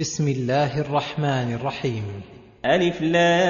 بسم الله الرحمن الرحيم. ألف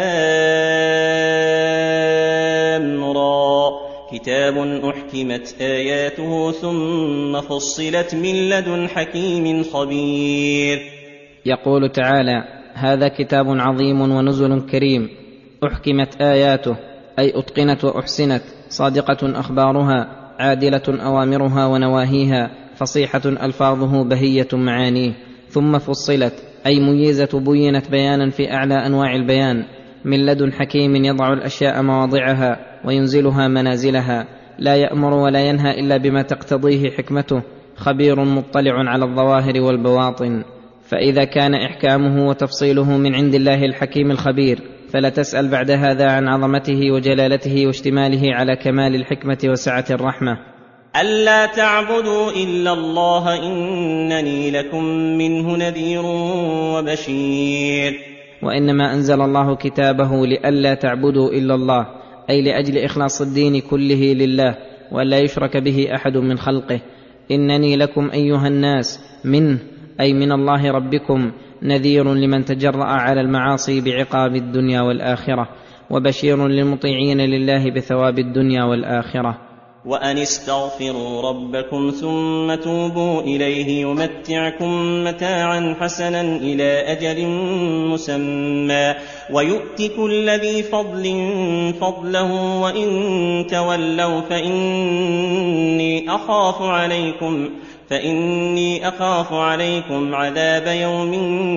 لام را كتاب أحكمت آياته ثم فصلت من لدن حكيم خبير. يقول تعالى: هذا كتاب عظيم ونزل كريم أحكمت آياته، أي أتقنت وأحسنت، صادقة أخبارها، عادلة أوامرها ونواهيها، فصيحة ألفاظه، بهية معانيه. ثم فصلت أي ميزة، بينت بيانا في أعلى أنواع البيان، من لدن حكيم يضع الأشياء مواضعها وينزلها منازلها، لا يأمر ولا ينهى إلا بما تقتضيه حكمته، خبير مطلع على الظواهر والبواطن. فإذا كان إحكامه وتفصيله من عند الله الحكيم الخبير، فلا تسأل بعد هذا عن عظمته وجلالته واشتماله على كمال الحكمة وسعة الرحمة. ألا تعبدوا إلا الله إنني لكم منه نذير وبشير. وإنما أنزل الله كتابه لئلا تعبدوا إلا الله، أي لأجل إخلاص الدين كله لله وألا يشرك به أحد من خلقه. إنني لكم أيها الناس منه، أي من الله ربكم، نذير لمن تجرأ على المعاصي بعقاب الدنيا والآخرة، وبشير للمطيعين لله بثواب الدنيا والآخرة. وأن استغفروا ربكم ثم توبوا إليه يمتعكم متاعا حسنا إلى أجل مسمى ويؤت كل ذي فضل فضله وإن تولوا فإني أخاف عليكم عذاب يوم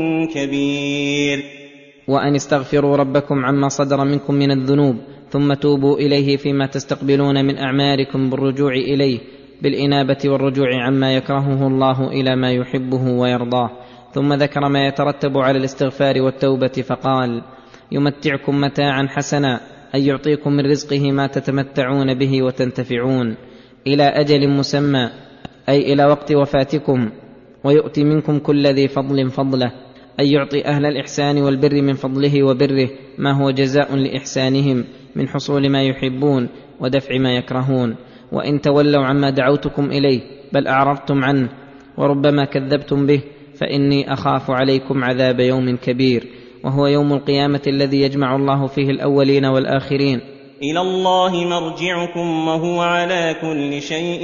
كبير. وأن استغفروا ربكم عما صدر منكم من الذنوب ثم توبوا إليه فيما تستقبلون من أعمالكم بالرجوع إليه، بالإنابة والرجوع عما يكرهه الله إلى ما يحبه ويرضاه. ثم ذكر ما يترتب على الاستغفار والتوبة فقال: يمتعكم متاعا حسنا، أي يعطيكم من رزقه ما تتمتعون به وتنتفعون، إلى أجل مسمى، أي إلى وقت وفاتكم. ويؤتي منكم كل ذي فضل فضله، أي يعطي أهل الإحسان والبر من فضله وبره ما هو جزاء لإحسانهم من حصول ما يحبون ودفع ما يكرهون. وإن تولوا عما دعوتكم إليه بل أعرضتم عنه وربما كذبتم به، فإني أخاف عليكم عذاب يوم كبير، وهو يوم القيامة الذي يجمع الله فيه الأولين والآخرين. إلى الله مرجعكم وهو على كل شيء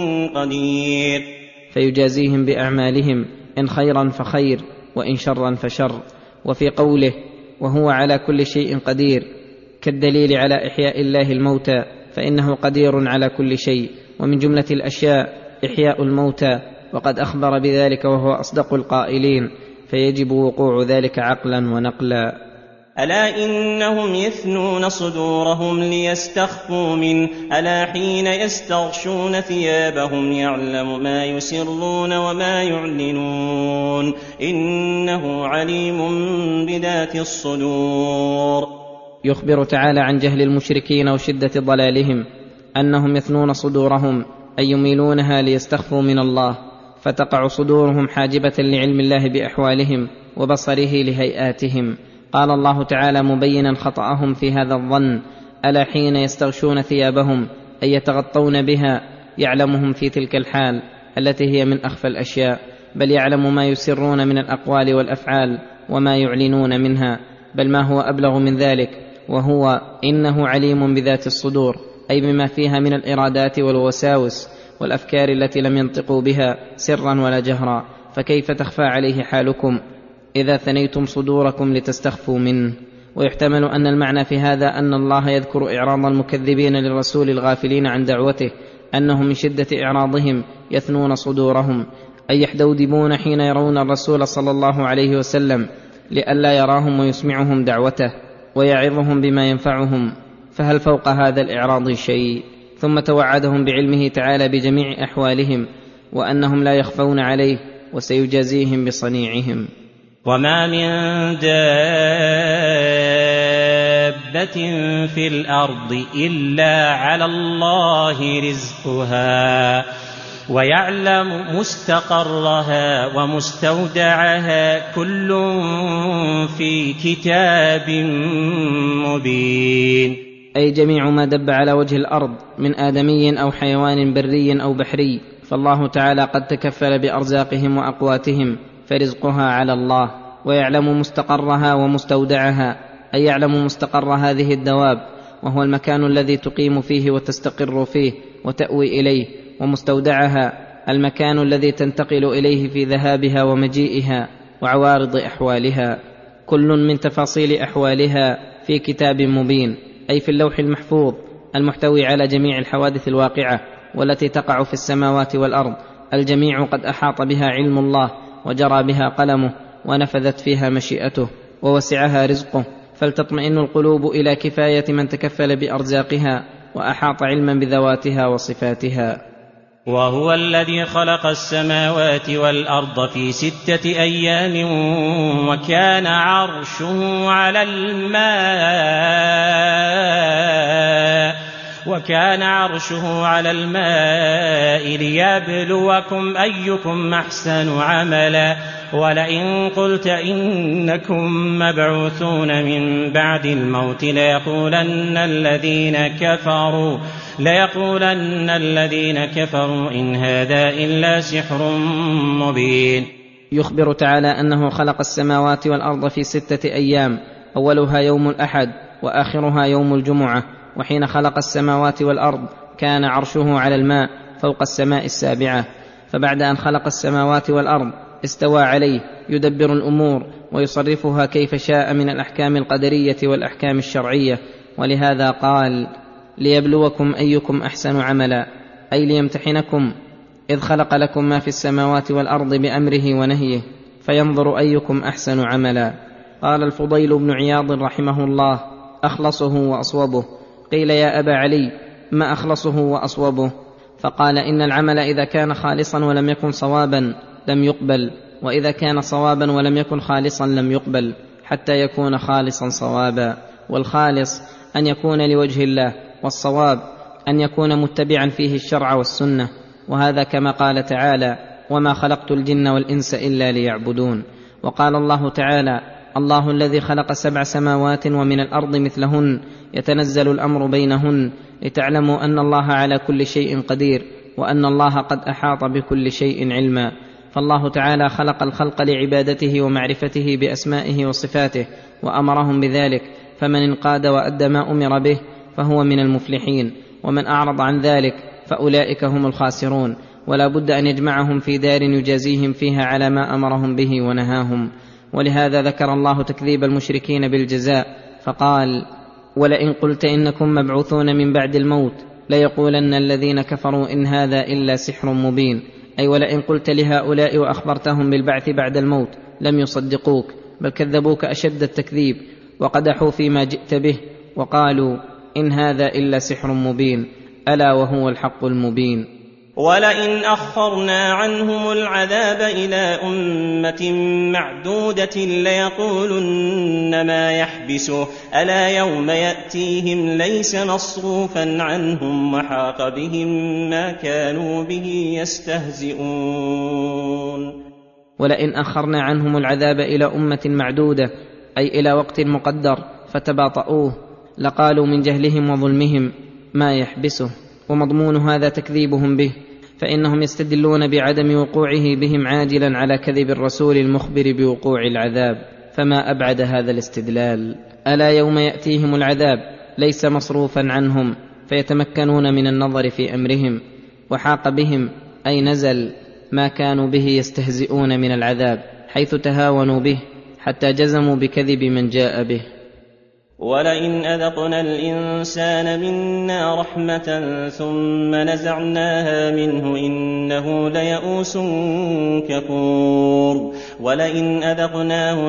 قدير. فيجازيهم بأعمالهم، إن خيرا فخير وإن شرا فشر. وفي قوله وهو على كل شيء قدير كالدليل على إحياء الله الموتى، فإنه قدير على كل شيء، ومن جملة الأشياء إحياء الموتى، وقد أخبر بذلك وهو أصدق القائلين، فيجب وقوع ذلك عقلا ونقلا. ألا إنهم يثنون صدورهم ليستخفوا منه، ألا حين يستغشون ثيابهم يعلم ما يسرون وما يعلنون إنه عليم بذات الصدور. يخبر تعالى عن جهل المشركين وشدة ضلالهم، أنهم يثنون صدورهم أي يميلونها ليستخفوا من الله، فتقع صدورهم حاجبة لعلم الله بأحوالهم وبصره لهيئاتهم. قال الله تعالى مبينا خطأهم في هذا الظن: ألا حين يستغشون ثيابهم أي يتغطون بها، يعلمهم في تلك الحال التي هي من أخفى الأشياء، بل يعلم ما يسرون من الأقوال والأفعال وما يعلنون منها، بل ما هو أبلغ من ذلك، وهو إنه عليم بذات الصدور، أي بما فيها من الإرادات والوساوس والأفكار التي لم ينطقوا بها سرا ولا جهرا. فكيف تخفى عليه حالكم إذا ثنيتم صدوركم لتستخفوا منه؟ ويحتمل أن المعنى في هذا أن الله يذكر إعراض المكذبين للرسول الغافلين عن دعوته، أنهم من شدة إعراضهم يثنون صدورهم، أي يحدودبون حين يرون الرسول صلى الله عليه وسلم لئلا يراهم ويسمعهم دعوته ويعظهم بما ينفعهم. فهل فوق هذا الإعراض شيء؟ ثم توعدهم بعلمه تعالى بجميع أحوالهم، وأنهم لا يخفون عليه وسيجازيهم بصنيعهم. وما من دابة في الأرض إلا على الله رزقها ويعلم مستقرها ومستودعها كل في كتاب مبين. أي جميع ما دب على وجه الأرض من آدمي أو حيوان بري أو بحري، فالله تعالى قد تكفل بأرزاقهم وأقواتهم، فرزقها على الله. ويعلم مستقرها ومستودعها، أي يعلم مستقر هذه الدواب وهو المكان الذي تقيم فيه وتستقر فيه وتأوي إليه، ومستودعها المكان الذي تنتقل إليه في ذهابها ومجيئها وعوارض أحوالها، كل من تفاصيل أحوالها في كتاب مبين، أي في اللوح المحفوظ المحتوي على جميع الحوادث الواقعة والتي تقع في السماوات والأرض، الجميع قد أحاط بها علم الله وجرى بها قلمه ونفذت فيها مشيئته ووسعها رزقه، فلتطمئن القلوب إلى كفاية من تكفل بأرزاقها وأحاط علما بذواتها وصفاتها. وهو الذي خلق السماوات والأرض في 6 أيام وكان عرشه على الماء ليبلوكم أيكم أحسن عملا ولئن قلت إنكم مبعوثون من بعد الموت ليقولن الذين كفروا إن هذا إلا سحر مبين. يخبر تعالى أنه خلق السماوات والأرض في 6 أيام، أولها يوم الأحد وآخرها يوم الجمعة. وحين خلق السماوات والأرض كان عرشه على الماء فوق السماء السابعة، فبعد أن خلق السماوات والأرض استوى عليه يدبر الأمور ويصرفها كيف شاء من الأحكام القدرية والأحكام الشرعية، ولهذا قال ليبلوكم أيكم أحسن عملا، أي ليمتحنكم، إذ خلق لكم ما في السماوات والأرض بأمره ونهيه فينظر أيكم أحسن عملا. قال الفضيل بن عياض رحمه الله: أخلصه وأصوبه. قيل: يا أبا علي، ما أخلصه وأصوبه؟ فقال: إن العمل إذا كان خالصا ولم يكن صوابا لم يقبل، وإذا كان صوابا ولم يكن خالصا لم يقبل، حتى يكون خالصا صوابا. والخالص أن يكون لوجه الله، والصواب أن يكون متبعا فيه الشرع والسنة، وهذا كما قال تعالى: وما خلقت الجن والإنس إلا ليعبدون. وقال الله تعالى: الله الذي خلق 7 سماوات ومن الأرض مثلهن يتنزل الأمر بينهن لتعلموا أن الله على كل شيء قدير وأن الله قد أحاط بكل شيء علما. فالله تعالى خلق الخلق لعبادته ومعرفته بأسمائه وصفاته وأمرهم بذلك، فمن انقاد وأدى ما أمر به فهو من المفلحين، ومن أعرض عن ذلك فأولئك هم الخاسرون. ولا بد أن يجمعهم في دار يجازيهم فيها على ما أمرهم به ونهاهم. ولهذا ذكر الله تكذيب المشركين بالجزاء فقال: ولئن قلت إنكم مبعوثون من بعد الموت ليقولن الذين كفروا إن هذا إلا سحر مبين، أي ولئن قلت لهؤلاء وأخبرتهم بالبعث بعد الموت لم يصدقوك، بل كذبوك أشد التكذيب وقدحوا فيما جئت به وقالوا إن هذا إلا سحر مبين، ألا وهو الحق المبين. ولئن أخرنا عنهم العذاب إلى أمة معدودة ليقولن ما يحبسه، ألا يوم يأتيهم ليس مصروفا عنهم وحاق بهم ما كانوا به يستهزئون. ولئن أخرنا عنهم العذاب إلى أمة معدودة، أي إلى وقت مقدر فتباطؤوه، لقالوا من جهلهم وظلمهم ما يحبسه، ومضمون هذا تكذيبهم به، فإنهم يستدلون بعدم وقوعه بهم عاجلا على كذب الرسول المخبر بوقوع العذاب، فما أبعد هذا الاستدلال. ألا يوم يأتيهم العذاب ليس مصروفا عنهم فيتمكنون من النظر في أمرهم، وحاق بهم أي نزل ما كانوا به يستهزئون من العذاب، حيث تهاونوا به حتى جزموا بكذب من جاء به. ولئن أذقنا الإنسان منا رحمة ثم نزعناها منه إنه ليئوس كفور. ولئن أذقناه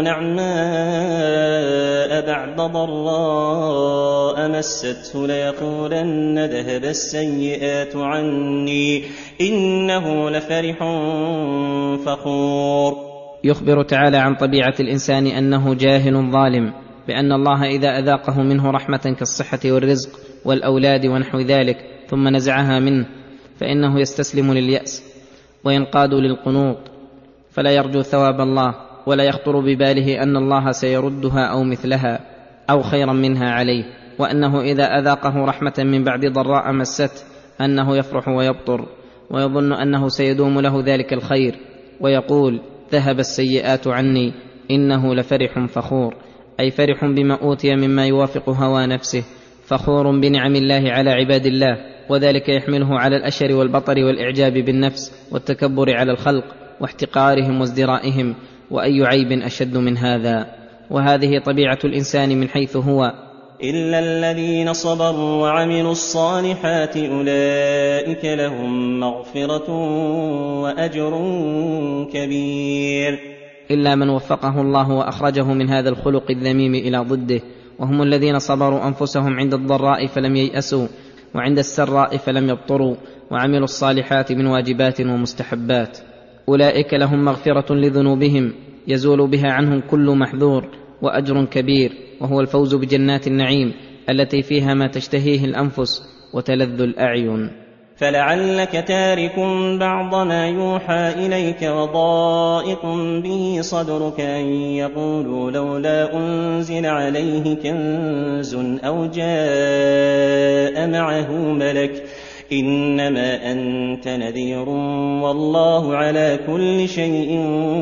نعماء بعد ضراء مسته ليقولن ذهب السيئات عني إنه لفرح فخور. يخبر تعالى عن طبيعة الإنسان أنه جاهل ظالم، بأن الله إذا أذاقه منه رحمة كالصحة والرزق والأولاد ونحو ذلك ثم نزعها منه فإنه يستسلم لليأس وينقاد للقنوط، فلا يرجو ثواب الله، ولا يخطر بباله أن الله سيردها أو مثلها أو خيرا منها عليه، وأنه إذا أذاقه رحمة من بعد ضراء مسته أنه يفرح ويبطر ويظن أنه سيدوم له ذلك الخير، ويقول ذهب السيئات عني إنه لفرح فخور، أي فرح بما أوتي مما يوافق هوى نفسه، فخور بنعم الله على عباد الله، وذلك يحمله على الأشر والبطر والإعجاب بالنفس والتكبر على الخلق واحتقارهم وازدرائهم، وأي عيب أشد من هذا؟ وهذه طبيعة الإنسان من حيث هو. إلا الذين صبروا وعملوا الصالحات أولئك لهم مغفرة وأجر كبير. إلا من وفقه الله وأخرجه من هذا الخلق الذميم إلى ضده، وهم الذين صبروا أنفسهم عند الضراء فلم ييأسوا، وعند السراء فلم يبطروا، وعملوا الصالحات من واجبات ومستحبات. أولئك لهم مغفرة لذنوبهم يزول بها عنهم كل محذور، وأجر كبير، وهو الفوز بجنات النعيم التي فيها ما تشتهيه الأنفس وتلذ الأعين. فلعلك تارك بعض ما يوحى إليك وضائق به صدرك أن يقولوا لولا أنزل عليه كنز أو جاء معه ملك، إنما أنت نذير والله على كل شيء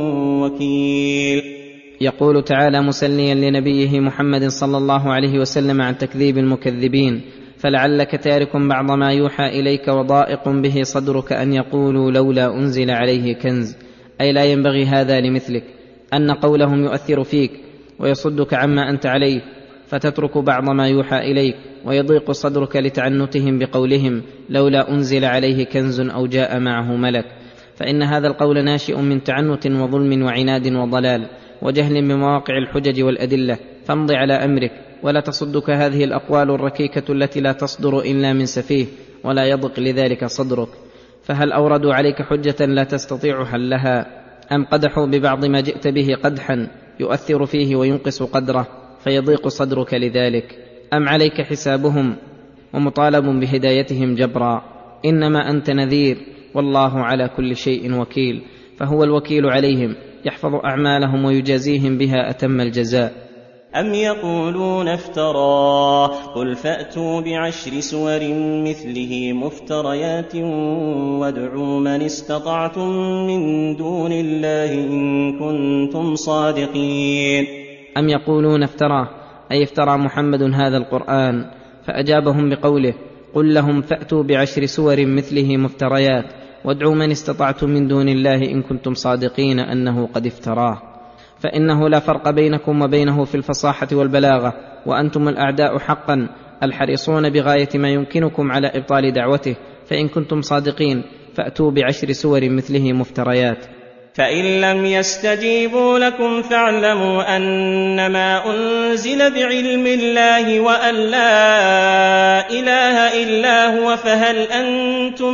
وكيل. يقول تعالى مسليا لنبيه محمد صلى الله عليه وسلم عن تكذيب المكذبين: فلعلك تارك بعض ما يوحى إليك وضائق به صدرك أن يقولوا لولا أنزل عليه كنز، أي لا ينبغي هذا لمثلك، أن قولهم يؤثر فيك ويصدك عما أنت عليه، فتترك بعض ما يوحى إليك، ويضيق صدرك لتعنتهم بقولهم لولا أنزل عليه كنز أو جاء معه ملك، فإن هذا القول ناشئ من تعنت وظلم وعناد وضلال وجهل بمواقع الحجج والأدلة، فامض على أمرك، ولا تصدك هذه الأقوال الركيكة التي لا تصدر إلا من سفيه ولا يضق لذلك صدرك. فهل أوردوا عليك حجة لا تستطيع حلها، أم قدحوا ببعض ما جئت به قدحا يؤثر فيه وينقص قدره فيضيق صدرك لذلك، أم عليك حسابهم ومطالب بهدايتهم جبرا؟ إنما أنت نذير، والله على كل شيء وكيل، فهو الوكيل عليهم يحفظ أعمالهم ويجازيهم بها أتم الجزاء. أم يقولون افتراه، قل فأتوا بعشر سور مثله مفتريات وادعوا من استطعتم من دون الله إن كنتم صادقين. أم يقولون افتراه، أي افترى محمد هذا القرآن، فأجابهم بقوله: قل لهم فأتوا بعشر سور مثله مفتريات وادعوا من استطعتم من دون الله إن كنتم صادقين أنه قد افتراه، فإنه لا فرق بينكم وبينه في الفصاحة والبلاغة، وأنتم الأعداء حقا الحريصون بغاية ما يمكنكم على إبطال دعوته، فإن كنتم صادقين فأتوا بعشر سور مثله مفتريات. فإن لم يستجيبوا لكم فاعلموا أنما أنزل بعلم الله وأن لا إله إلا هو، فهل أنتم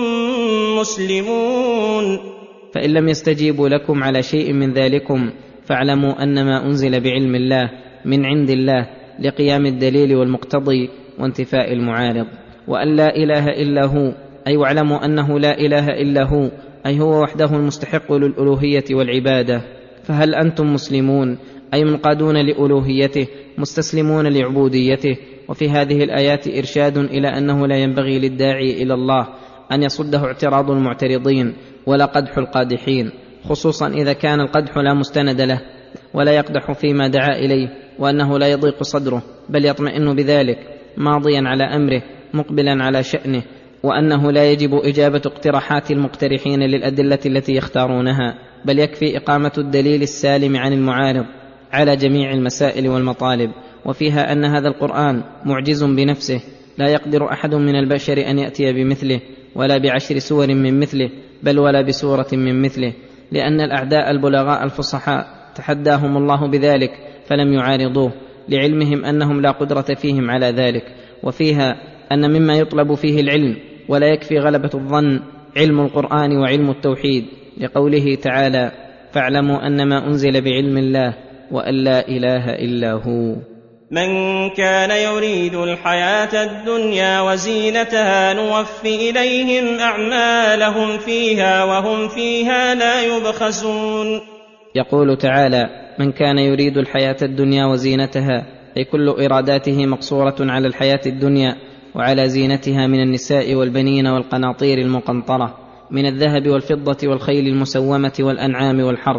مسلمون؟ فإن لم يستجيبوا لكم على شيء من ذلكم فاعلموا أنما أنزل بعلم الله من عند الله لقيام الدليل والمقتضي وانتفاء المعارض، وأن لا إله إلا هو، أي واعلموا أنه لا إله إلا هو، أي هو وحده المستحق للألوهية والعبادة. فهل أنتم مسلمون، أي منقادون لألوهيته مستسلمون لعبوديته. وفي هذه الآيات إرشاد إلى أنه لا ينبغي للداعي إلى الله أن يصده اعتراض المعترضين ولا قدح القادحين، خصوصا إذا كان القدح لا مستند له ولا يقدح فيما دعا إليه، وأنه لا يضيق صدره بل يطمئن بذلك ماضيا على أمره مقبلا على شأنه، وأنه لا يجب إجابة اقتراحات المقترحين للأدلة التي يختارونها، بل يكفي إقامة الدليل السالم عن المعارض على جميع المسائل والمطالب. وفيها أن هذا القرآن معجز بنفسه، لا يقدر أحد من البشر أن يأتي بمثله ولا بعشر سور من مثله، بل ولا بسورة من مثله، لأن الأعداء البلغاء الفصحاء تحداهم الله بذلك فلم يعارضوه، لعلمهم أنهم لا قدرة فيهم على ذلك. وفيها أن مما يطلب فيه العلم ولا يكفي غلبة الظن علم القرآن وعلم التوحيد، لقوله تعالى: فاعلموا أنما أنزل بعلم الله وأن لا إله إلا هو. من كان يريد الحياة الدنيا وزينتها نوف إليهم أعمالهم فيها وهم فيها لا يبخسون. يقول تعالى: من كان يريد الحياة الدنيا وزينتها، أي كل إراداته مقصورة على الحياة الدنيا وعلى زينتها من النساء والبنين والقناطير المقنطرة من الذهب والفضة والخيل المسومة والأنعام والحرث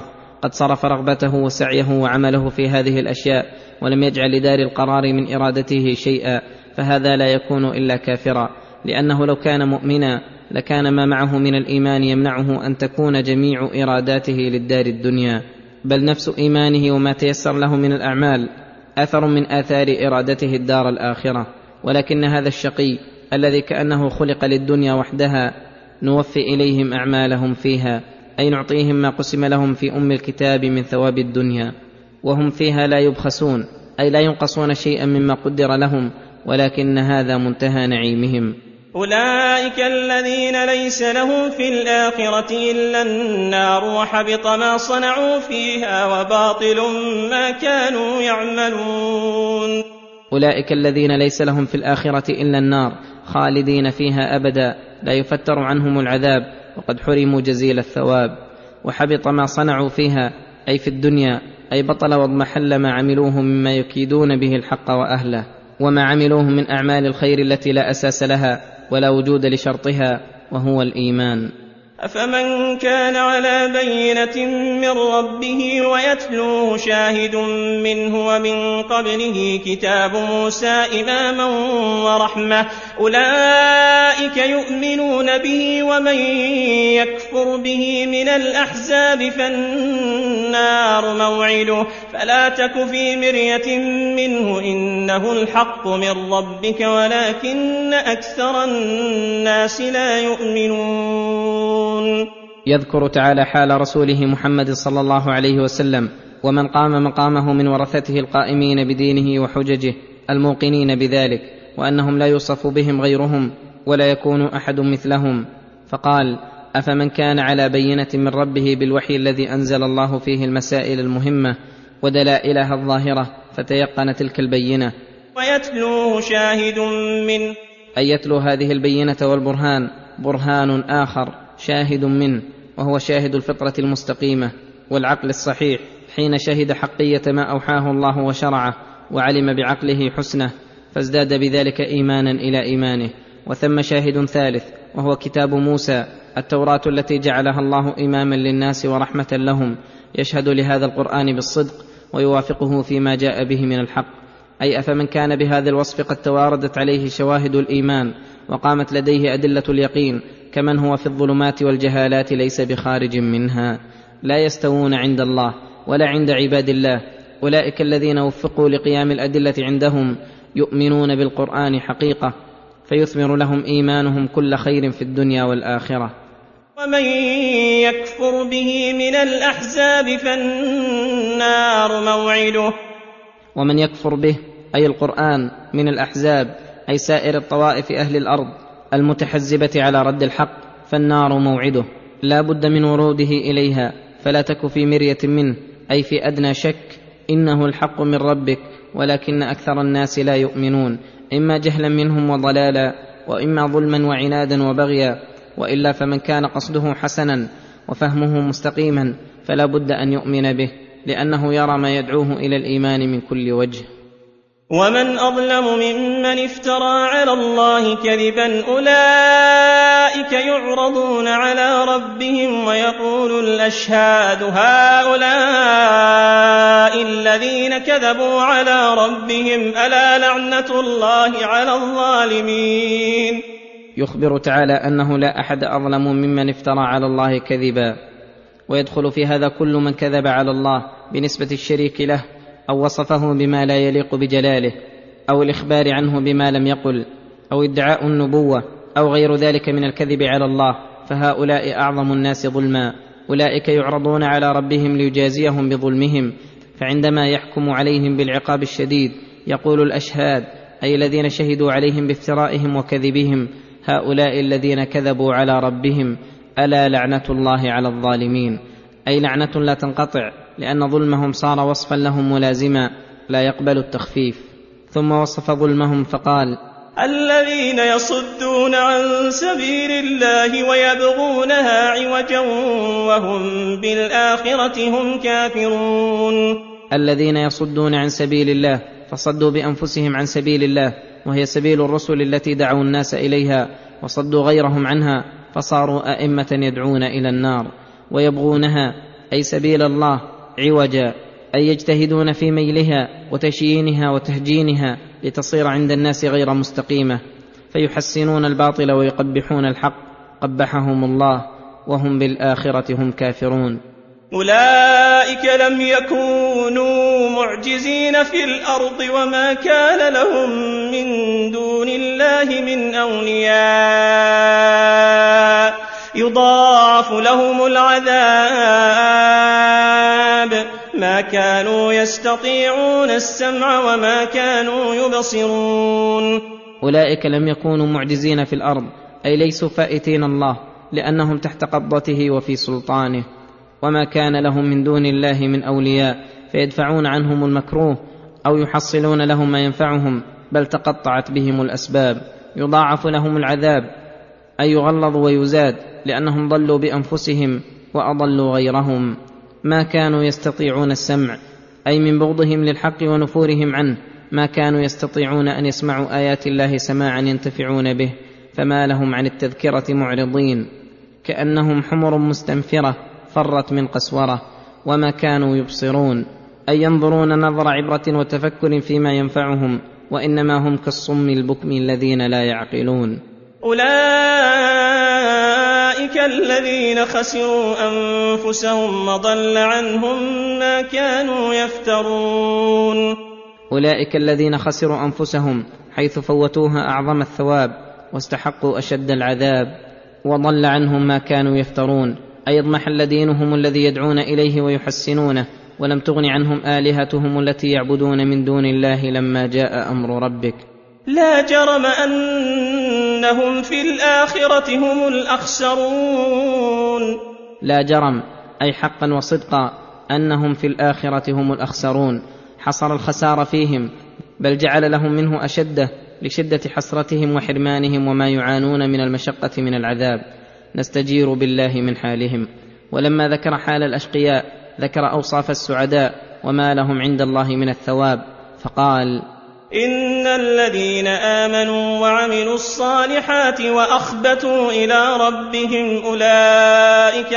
قد صرف رغبته وسعيه وعمله في هذه الأشياء ولم يجعل لدار القرار من إرادته شيئا، فهذا لا يكون إلا كافرا، لأنه لو كان مؤمنا لكان ما معه من الإيمان يمنعه أن تكون جميع إراداته للدار الدنيا، بل نفس إيمانه وما تيسر له من الأعمال أثر من آثار إرادته الدار الآخرة. ولكن هذا الشقي الذي كأنه خلق للدنيا وحدها نوفي إليهم أعمالهم فيها، أي نعطيهم ما قسم لهم في أم الكتاب من ثواب الدنيا، وهم فيها لا يبخسون، أي لا ينقصون شيئا مما قدر لهم، ولكن هذا منتهى نعيمهم. أولئك الذين ليس لهم في الآخرة إلا النار وحبط ما صنعوا فيها وباطل ما كانوا يعملون. أولئك الذين ليس لهم في الآخرة إلا النار خالدين فيها أبدا لا يفتر عنهم العذاب، وقد حرموا جزيل الثواب. وحبط ما صنعوا فيها أي في الدنيا، أي بطل واضمحل ما عملوه مما يكيدون به الحق وأهله، وما عملوه من أعمال الخير التي لا أساس لها ولا وجود لشرطها، وهو الإيمان. أفمن كان على بينة من ربه ويتلوه شاهد منه ومن قبله كتاب موسى إماما ورحمة أولئك يؤمنون به، ومن يكفر به من الأحزاب فالنار موعده، فلا تك في مرية منه إنه الحق من ربك ولكن أكثر الناس لا يؤمنون. يذكر تعالى حال رسوله محمد صلى الله عليه وسلم ومن قام مقامه من ورثته القائمين بدينه وحججه الموقنين بذلك، وأنهم لا يوصف بهم غيرهم ولا يكون أحد مثلهم، فقال: أفمن كان على بينة من ربه بالوحي الذي أنزل الله فيه المسائل المهمة ودلائلها الظاهرة فتيقن تلك البينة، ويتلوه شاهد منه، أي يتلو هذه البينة والبرهان برهان آخر شاهد منه، وهو شاهد الفطرة المستقيمة والعقل الصحيح، حين شهد حقية ما أوحاه الله وشرعه وعلم بعقله حسنه، فازداد بذلك إيمانا إلى إيمانه. وثم شاهد ثالث وهو كتاب موسى، التوراة التي جعلها الله إماما للناس ورحمة لهم، يشهد لهذا القرآن بالصدق ويوافقه فيما جاء به من الحق. أي أفمن كان بهذا الوصف قد تواردت عليه شواهد الإيمان وقامت لديه أدلة اليقين، كمن هو في الظلمات والجهالات ليس بخارج منها، لا يستوون عند الله ولا عند عباد الله. أولئك الذين وفقوا لقيام الأدلة عندهم يؤمنون بالقرآن حقيقة، فيثمر لهم إيمانهم كل خير في الدنيا والآخرة. ومن يكفر به من الأحزاب فالنار موعده. ومن يكفر به أي القرآن من الأحزاب، أي سائر الطوائف أهل الأرض المتحزبة على رد الحق، فالنار موعده لا بد من وروده إليها، فلا تك في مرية منه، أي في أدنى شك، إنه الحق من ربك، ولكن أكثر الناس لا يؤمنون، إما جهلا منهم وضلالا، وإما ظلما وعنادا وبغيا، وإلا فمن كان قصده حسنا وفهمه مستقيما فلا بد أن يؤمن به، لأنه يرى ما يدعوه إلى الإيمان من كل وجه. ومن أظلم ممن افترى على الله كذبا أولئك يعرضون على ربهم ويقول الأشهاد هؤلاء الذين كذبوا على ربهم ألا لعنة الله على الظالمين. يخبر تعالى أنه لا أحد أظلم ممن افترى على الله كذبا، ويدخل في هذا كل من كذب على الله بنسبة الشريك له أو وصفه بما لا يليق بجلاله، أو الإخبار عنه بما لم يقل، أو ادعاء النبوة، أو غير ذلك من الكذب على الله، فهؤلاء أعظم الناس ظلما. أولئك يعرضون على ربهم ليجازيهم بظلمهم، فعندما يحكم عليهم بالعقاب الشديد يقول الأشهاد، أي الذين شهدوا عليهم بافترائهم وكذبهم، هؤلاء الذين كذبوا على ربهم ألا لعنة الله على الظالمين، أي لعنة لا تنقطع، لأن ظلمهم صار وصفا لهم ملازما لا يقبل التخفيف. ثم وصف ظلمهم فقال: الذين يصدون عن سبيل الله ويبغونها عوجا وهم بالآخرة هم كافرون. الذين يصدون عن سبيل الله، فصدوا بأنفسهم عن سبيل الله، وهي سبيل الرسل التي دعوا الناس إليها، وصدوا غيرهم عنها، فصاروا أئمة يدعون إلى النار. ويبغونها أي سبيل الله عوجا، أي يجتهدون في ميلها وتشيينها وتهجينها لتصير عند الناس غير مستقيمة، فيحسنون الباطل ويقبحون الحق، قبحهم الله، وهم بالآخرة هم كافرون. أولئك لم يكونوا معجزين في الأرض وما كان لهم من دون الله من أولياء، يضاعف لهم العذاب، ما كانوا يستطيعون السمع وما كانوا يبصرون. أولئك لم يكونوا معجزين في الأرض، أي ليسوا فائتين الله، لأنهم تحت قبضته وفي سلطانه. وما كان لهم من دون الله من أولياء، فيدفعون عنهم المكروه أو يحصلون لهم ما ينفعهم، بل تقطعت بهم الأسباب. يضاعف لهم العذاب، أي يغلظ ويزاد، لأنهم ضلوا بأنفسهم وأضلوا غيرهم. ما كانوا يستطيعون السمع، أي من بغضهم للحق ونفورهم عنه، ما كانوا يستطيعون أن يسمعوا آيات الله سماعا ينتفعون به، فما لهم عن التذكرة معرضين، كأنهم حمر مستنفرة فرت من قسورة. وما كانوا يبصرون، أي ينظرون نظر عبرة وتفكر فيما ينفعهم، وإنما هم كالصم البكم الذين لا يعقلون. أولئك الذين خسروا أنفسهم وضل عنهم ما كانوا يفترون. أولئك الذين خسروا أنفسهم، حيث فوتوها أعظم الثواب واستحقوا أشد العذاب، وضل عنهم ما كانوا يفترون، أي اضمحل دينهم الذي يدعون إليه ويحسنونه، ولم تغن عنهم آلهتهم التي يعبدون من دون الله لما جاء أمر ربك. لا جرم أنهم في الآخرة هم الأخسرون. لا جرم، أي حقا وصدقا، أنهم في الآخرة هم الأخسرون، حصر الخسار فيهم، بل جعل لهم منه أشده لشدة حسرتهم وحرمانهم وما يعانون من المشقة من العذاب. نستجير بالله من حالهم. ولما ذكر حال الأشقياء ذكر أوصاف السعداء وما لهم عند الله من الثواب، فقال: إن الذين آمنوا وعملوا الصالحات وأخبتوا إلى ربهم أولئك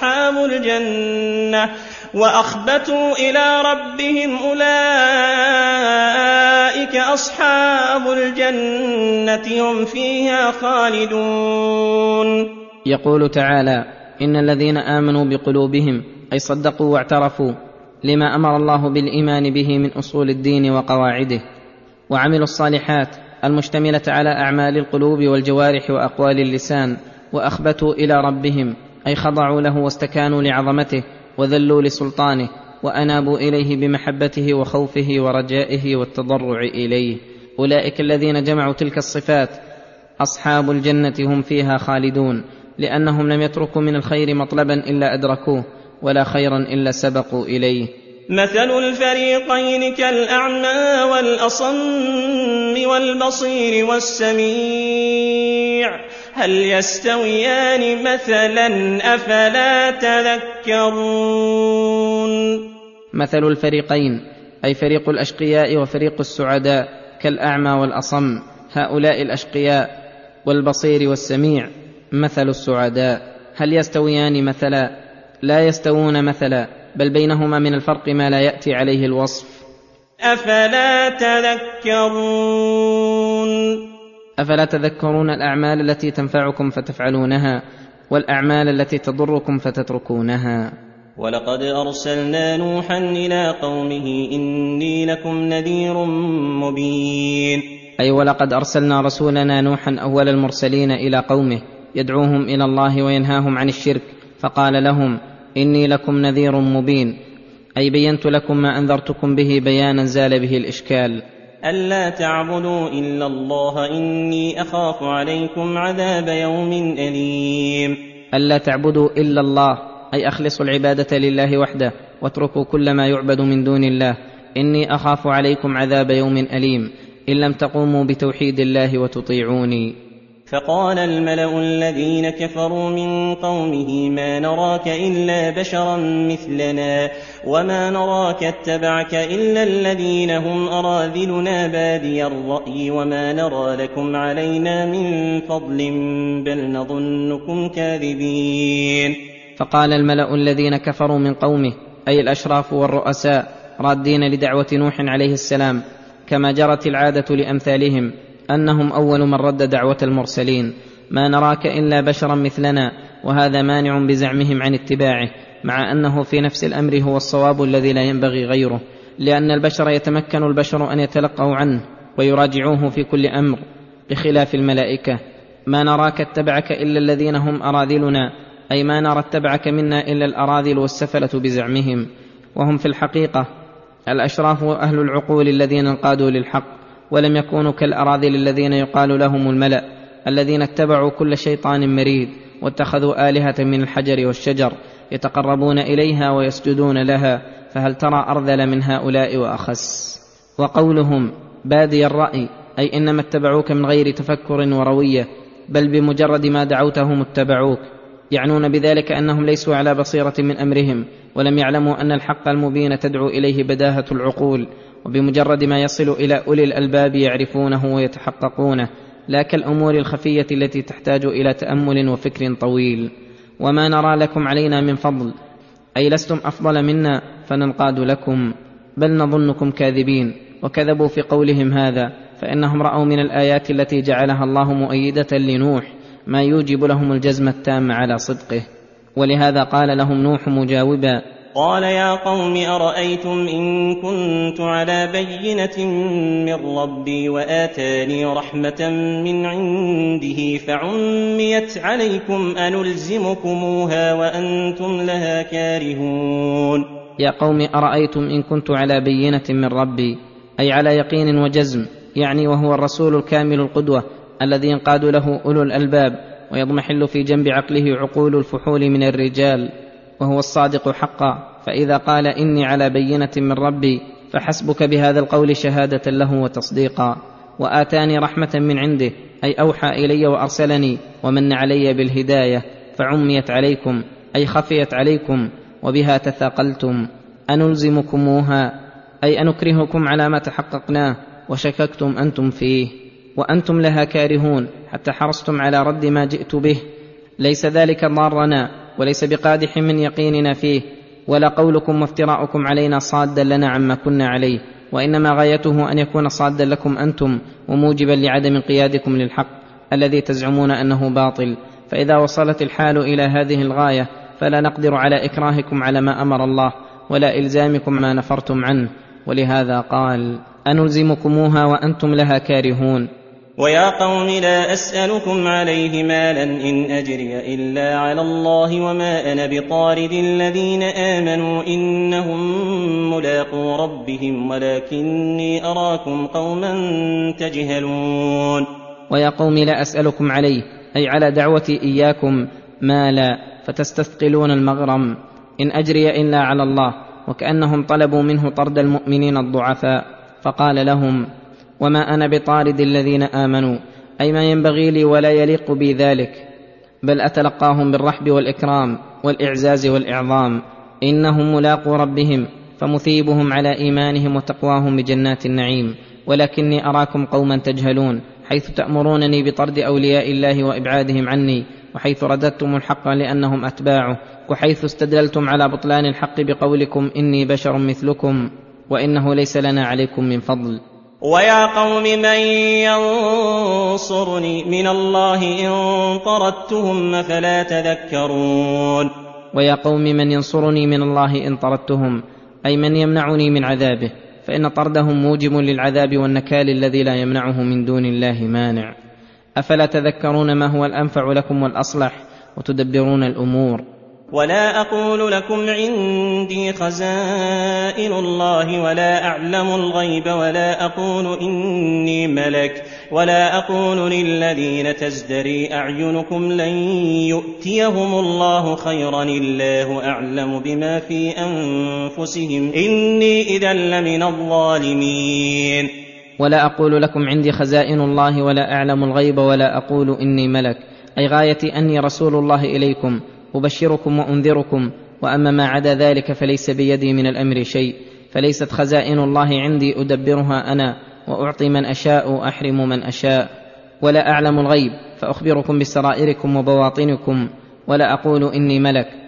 أصحاب الجنة هم فيها خالدون. يقول تعالى: إن الذين آمنوا بقلوبهم، أي صدقوا واعترفوا لما أمر الله بالإيمان به من أصول الدين وقواعده، وعملوا الصالحات المشتملة على أعمال القلوب والجوارح وأقوال اللسان، وأخبتوا إلى ربهم، أي خضعوا له واستكانوا لعظمته وذلوا لسلطانه، وأنابوا إليه بمحبته وخوفه ورجائه والتضرع إليه. أولئك الذين جمعوا تلك الصفات أصحاب الجنة هم فيها خالدون، لأنهم لم يتركوا من الخير مطلبا إلا أدركوه، ولا خيرا إلا سبقوا إليه. مثل الفريقين كالأعمى والأصم والبصير والسميع، هل يستويان مثلا؟ أفلا تذكرون. مثل الفريقين، أي فريق الأشقياء وفريق السعداء، كالأعمى والأصم، هؤلاء الأشقياء، والبصير والسميع مثل السعداء. هل يستويان مثلا؟ لا يستوون مثلا، بل بينهما من الفرق ما لا يأتي عليه الوصف. أفلا تذكرون. أفلا تذكرون الأعمال التي تنفعكم فتفعلونها، والأعمال التي تضركم فتتركونها. ولقد أرسلنا نوحا إلى قومه إني لكم نذير مبين. أي ولقد أرسلنا رسولنا نوحا أول المرسلين إلى قومه، يدعوهم إلى الله وينهاهم عن الشرك، فقال لهم: إني لكم نذير مبين، أي بينت لكم ما أنذرتكم به بيانا زال به الإشكال. ألا تعبدوا إلا الله إني أخاف عليكم عذاب يوم أليم. ألا تعبدوا إلا الله، أي أخلصوا العبادة لله وحده، واتركوا كل ما يعبد من دون الله. إني أخاف عليكم عذاب يوم أليم، إن لم تقوموا بتوحيد الله وتطيعوني. فقال الملأ الذين كفروا من قومه ما نراك إلا بشرا مثلنا وما نراك اتبعك إلا الذين هم أراذلنا بادي الرأي وما نرى لكم علينا من فضل بل نظنكم كاذبين. فقال الملأ الذين كفروا من قومه أي الأشراف والرؤساء رادين لدعوة نوح عليه السلام كما جرت العادة لأمثالهم أنهم أول من رد دعوة المرسلين: ما نراك إلا بشرا مثلنا. وهذا مانع بزعمهم عن اتباعه، مع أنه في نفس الأمر هو الصواب الذي لا ينبغي غيره، لأن البشر يتمكن البشر أن يتلقوا عنه ويراجعوه في كل أمر، بخلاف الملائكة. ما نراك اتبعك إلا الذين هم أراذلنا، أي ما نرى اتبعك منا إلا الأراذل والسفلة بزعمهم، وهم في الحقيقة الأشراف وأهل العقول الذين انقادوا للحق، ولم يكونوا كالأراذل الذين يقال لهم الملأ، الذين اتبعوا كل شيطان مريد واتخذوا آلهة من الحجر والشجر يتقربون إليها ويسجدون لها، فهل ترى أرذل من هؤلاء وأخس. وقولهم بادي الرأي، أي إنما اتبعوك من غير تفكر وروية، بل بمجرد ما دعوتهم اتبعوك، يعنون بذلك أنهم ليسوا على بصيرة من أمرهم، ولم يعلموا أن الحق المبين تدعو إليه بداهة العقول، وبمجرد ما يصل إلى أولي الألباب يعرفونه ويتحققونه، لا كالأمور الخفية التي تحتاج إلى تأمل وفكر طويل. وما نرى لكم علينا من فضل، أي لستم أفضل منا فننقاد لكم، بل نظنكم كاذبين. وكذبوا في قولهم هذا، فإنهم رأوا من الآيات التي جعلها الله مؤيدة لنوح ما يوجب لهم الجزم التام على صدقه، ولهذا قال لهم نوح مجاوبا: قال يا قوم أرأيتم إن كنت على بينة من ربي وآتاني رحمة من عنده فعميت عليكم أنلزمكموها وأنتم لها كارهون. يا قوم أرأيتم إن كنت على بينة من ربي، أي على يقين وجزم، يعني وهو الرسول الكامل القدوة الذي ينقاد له أولو الألباب ويضمحل في جنب عقله عقول الفحول من الرجال، وهو الصادق حقا. فإذا قال إني على بينة من ربي فحسبك بهذا القول شهادة له وتصديقا. وآتاني رحمة من عنده، أي أوحى إلي وأرسلني ومن علي بالهداية، فعميت عليكم أي خفيت عليكم وبها تثاقلتم. أنلزمكموها أي أنكرهكم على ما تحققناه وشككتم أنتم فيه، وأنتم لها كارهون حتى حرصتم على رد ما جئت به. ليس ذلك ضارنا وليس بقادح من يقيننا فيه، ولا قولكم وافتراؤكم علينا صادا لنا عما كنا عليه، وإنما غايته أن يكون صادا لكم أنتم وموجبا لعدم انقيادكم للحق الذي تزعمون أنه باطل. فإذا وصلت الحال إلى هذه الغاية فلا نقدر على إكراهكم على ما أمر الله ولا إلزامكم ما نفرتم عنه، ولهذا قال: أنلزمكموها وأنتم لها كارهون. ويا قوم لا أسألكم عليه مالا إن أجري إلا على الله وما أنا بطارد الذين آمنوا إنهم ملاقو ربهم ولكني أراكم قوما تجهلون. ويا قوم لا أسألكم عليه، أي على دعوتي إياكم، مالا فتستثقلون المغرم، إن أجري إلا على الله، وكأنهم طلبوا منه طرد المؤمنين الضعفاء، فقال لهم: وما أنا بطارد الذين آمنوا، أي ما ينبغي لي ولا يليق بي ذلك، بل أتلقاهم بالرحب والإكرام والإعزاز والإعظام، إنهم ملاقو ربهم فمثيبهم على إيمانهم وتقواهم بجنات النعيم، ولكني أراكم قوما تجهلون، حيث تأمرونني بطرد أولياء الله وإبعادهم عني، وحيث رددتم الحق لأنهم أتباعه، وحيث استدللتم على بطلان الحق بقولكم إني بشر مثلكم وإنه ليس لنا عليكم من فضل. ويا قوم من ينصرني من الله إن طردتهم فلا تذكرون. ويا قوم من ينصرني من الله إن طردتهم، أي من يمنعني من عذابه، فإن طردهم موجب للعذاب والنكال الذي لا يمنعه من دون الله مانع. أفلا تذكرون ما هو الأنفع لكم والأصلح وتدبرون الأمور. ولا أقول لكم عندي خزائن الله ولا أعلم الغيب ولا أقول إني ملك ولا أقول للذين تزدري أعينكم لن يؤتيهم الله خيرا الله أعلم بما في أنفسهم إني إذا لمن الظالمين. ولا أقول لكم عندي خزائن الله ولا أعلم الغيب ولا أقول إني ملك، أي غايتي أني رسول الله إليكم أبشركم وأنذركم، وأما ما عدا ذلك فليس بيدي من الأمر شيء، فليست خزائن الله عندي أدبرها أنا وأعطي من أشاء وأحرم من أشاء. ولا أعلم الغيب فأخبركم بسرائركم وبواطنكم، ولا أقول إني ملك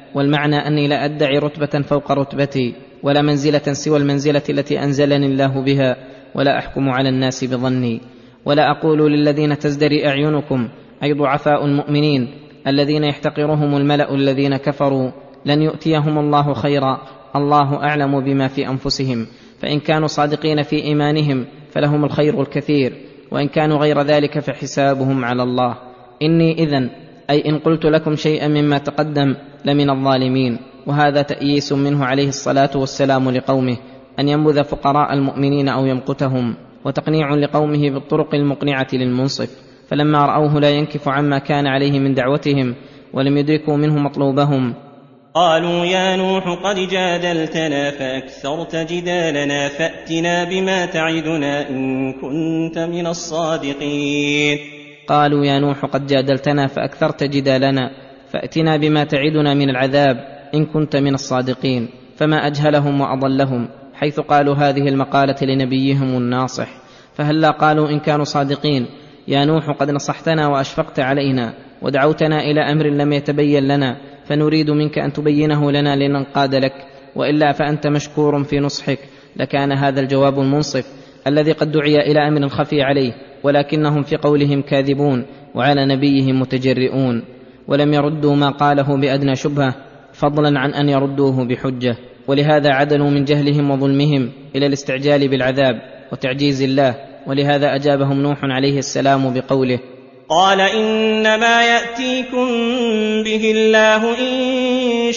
والمعنى أني لا أدعي رتبة فوق رتبتي ولا منزلة سوى المنزلة التي أنزلني الله بها، ولا أحكم على الناس بظني، ولا أقول للذين تزدري أعينكم أي ضعفاء المؤمنين الذين يحتقرهم الملأ الذين كفروا لن يؤتيهم الله خيرا، الله أعلم بما في أنفسهم، فإن كانوا صادقين في إيمانهم فلهم الخير الكثير، وإن كانوا غير ذلك فحسابهم على الله. إني إذن أي إن قلت لكم شيئا مما تقدم لمن الظالمين. وهذا تأييس منه عليه الصلاة والسلام لقومه أن ينبذ فقراء المؤمنين أو يمقتهم، وتقنيع لقومه بالطرق المقنعة للمنصف، فلما رأوه لا ينكف عما كان عليه من دعوتهم ولم يدركوا منه مطلوبهم قالوا يا نوح قد جادلتنا فأكثرت جدالنا فأتنا بما تعدنا إن كنت من الصادقين. قالوا يا نوح قد جادلتنا فأكثرت جدالنا فأتنا بما تعدنا من العذاب إن كنت من الصادقين. فما أجهلهم وأضلهم حيث قالوا هذه المقالة لنبيهم الناصح، فهلا قالوا إن كانوا صادقين يا نوح قد نصحتنا وأشفقت علينا ودعوتنا إلى أمر لم يتبين لنا، فنريد منك أن تبينه لنا لننقاد لك، وإلا فأنت مشكور في نصحك. لكان هذا الجواب المنصف الذي قد دعي إلى أمر خفي عليه، ولكنهم في قولهم كاذبون وعلى نبيهم متجرئون، ولم يردوا ما قاله بأدنى شبهة فضلا عن أن يردوه بحجة، ولهذا عدلوا من جهلهم وظلمهم إلى الاستعجال بالعذاب وتعجيز الله. ولهذا أجابهم نوح عليه السلام بقوله قال إنما يأتيكم به الله إن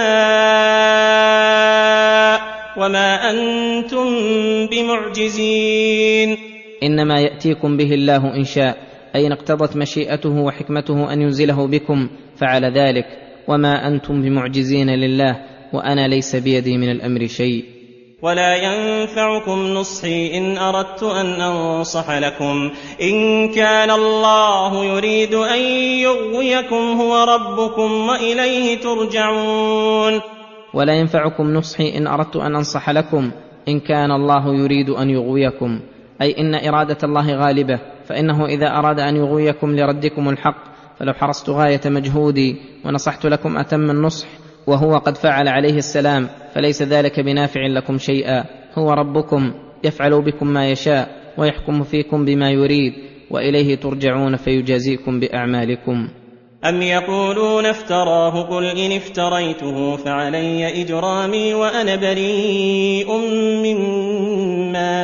شاء وما أنتم بمعجزين. إنما يأتيكم به الله إن شاء، أي إن اقتضت مشيئته وحكمته أن ينزله بكم فعل ذلك، وما أنتم بمعجزين لله، وأنا ليس بيدي من الأمر شيء. ولا ينفعكم نصحي إن أردت أن أنصح لكم إن كان الله يريد أن يغويكم هو ربكم وإليه ترجعون. ولا ينفعكم نصحي إن أردت أن أنصح لكم إن كان الله يريد أن يغويكم، أي إن إرادة الله غالبة، فإنه إذا أراد أن يغويكم لردكم الحق فلو حرصت غاية مجهودي ونصحت لكم أتم النصح وهو قد فعل عليه السلام فليس ذلك بنافع لكم شيئا. هو ربكم يفعل بكم ما يشاء ويحكم فيكم بما يريد، وإليه ترجعون فيجازيكم بأعمالكم. أم يقولون افتراه قل إن افتريته فعلي إجرامي وأنا بريء مما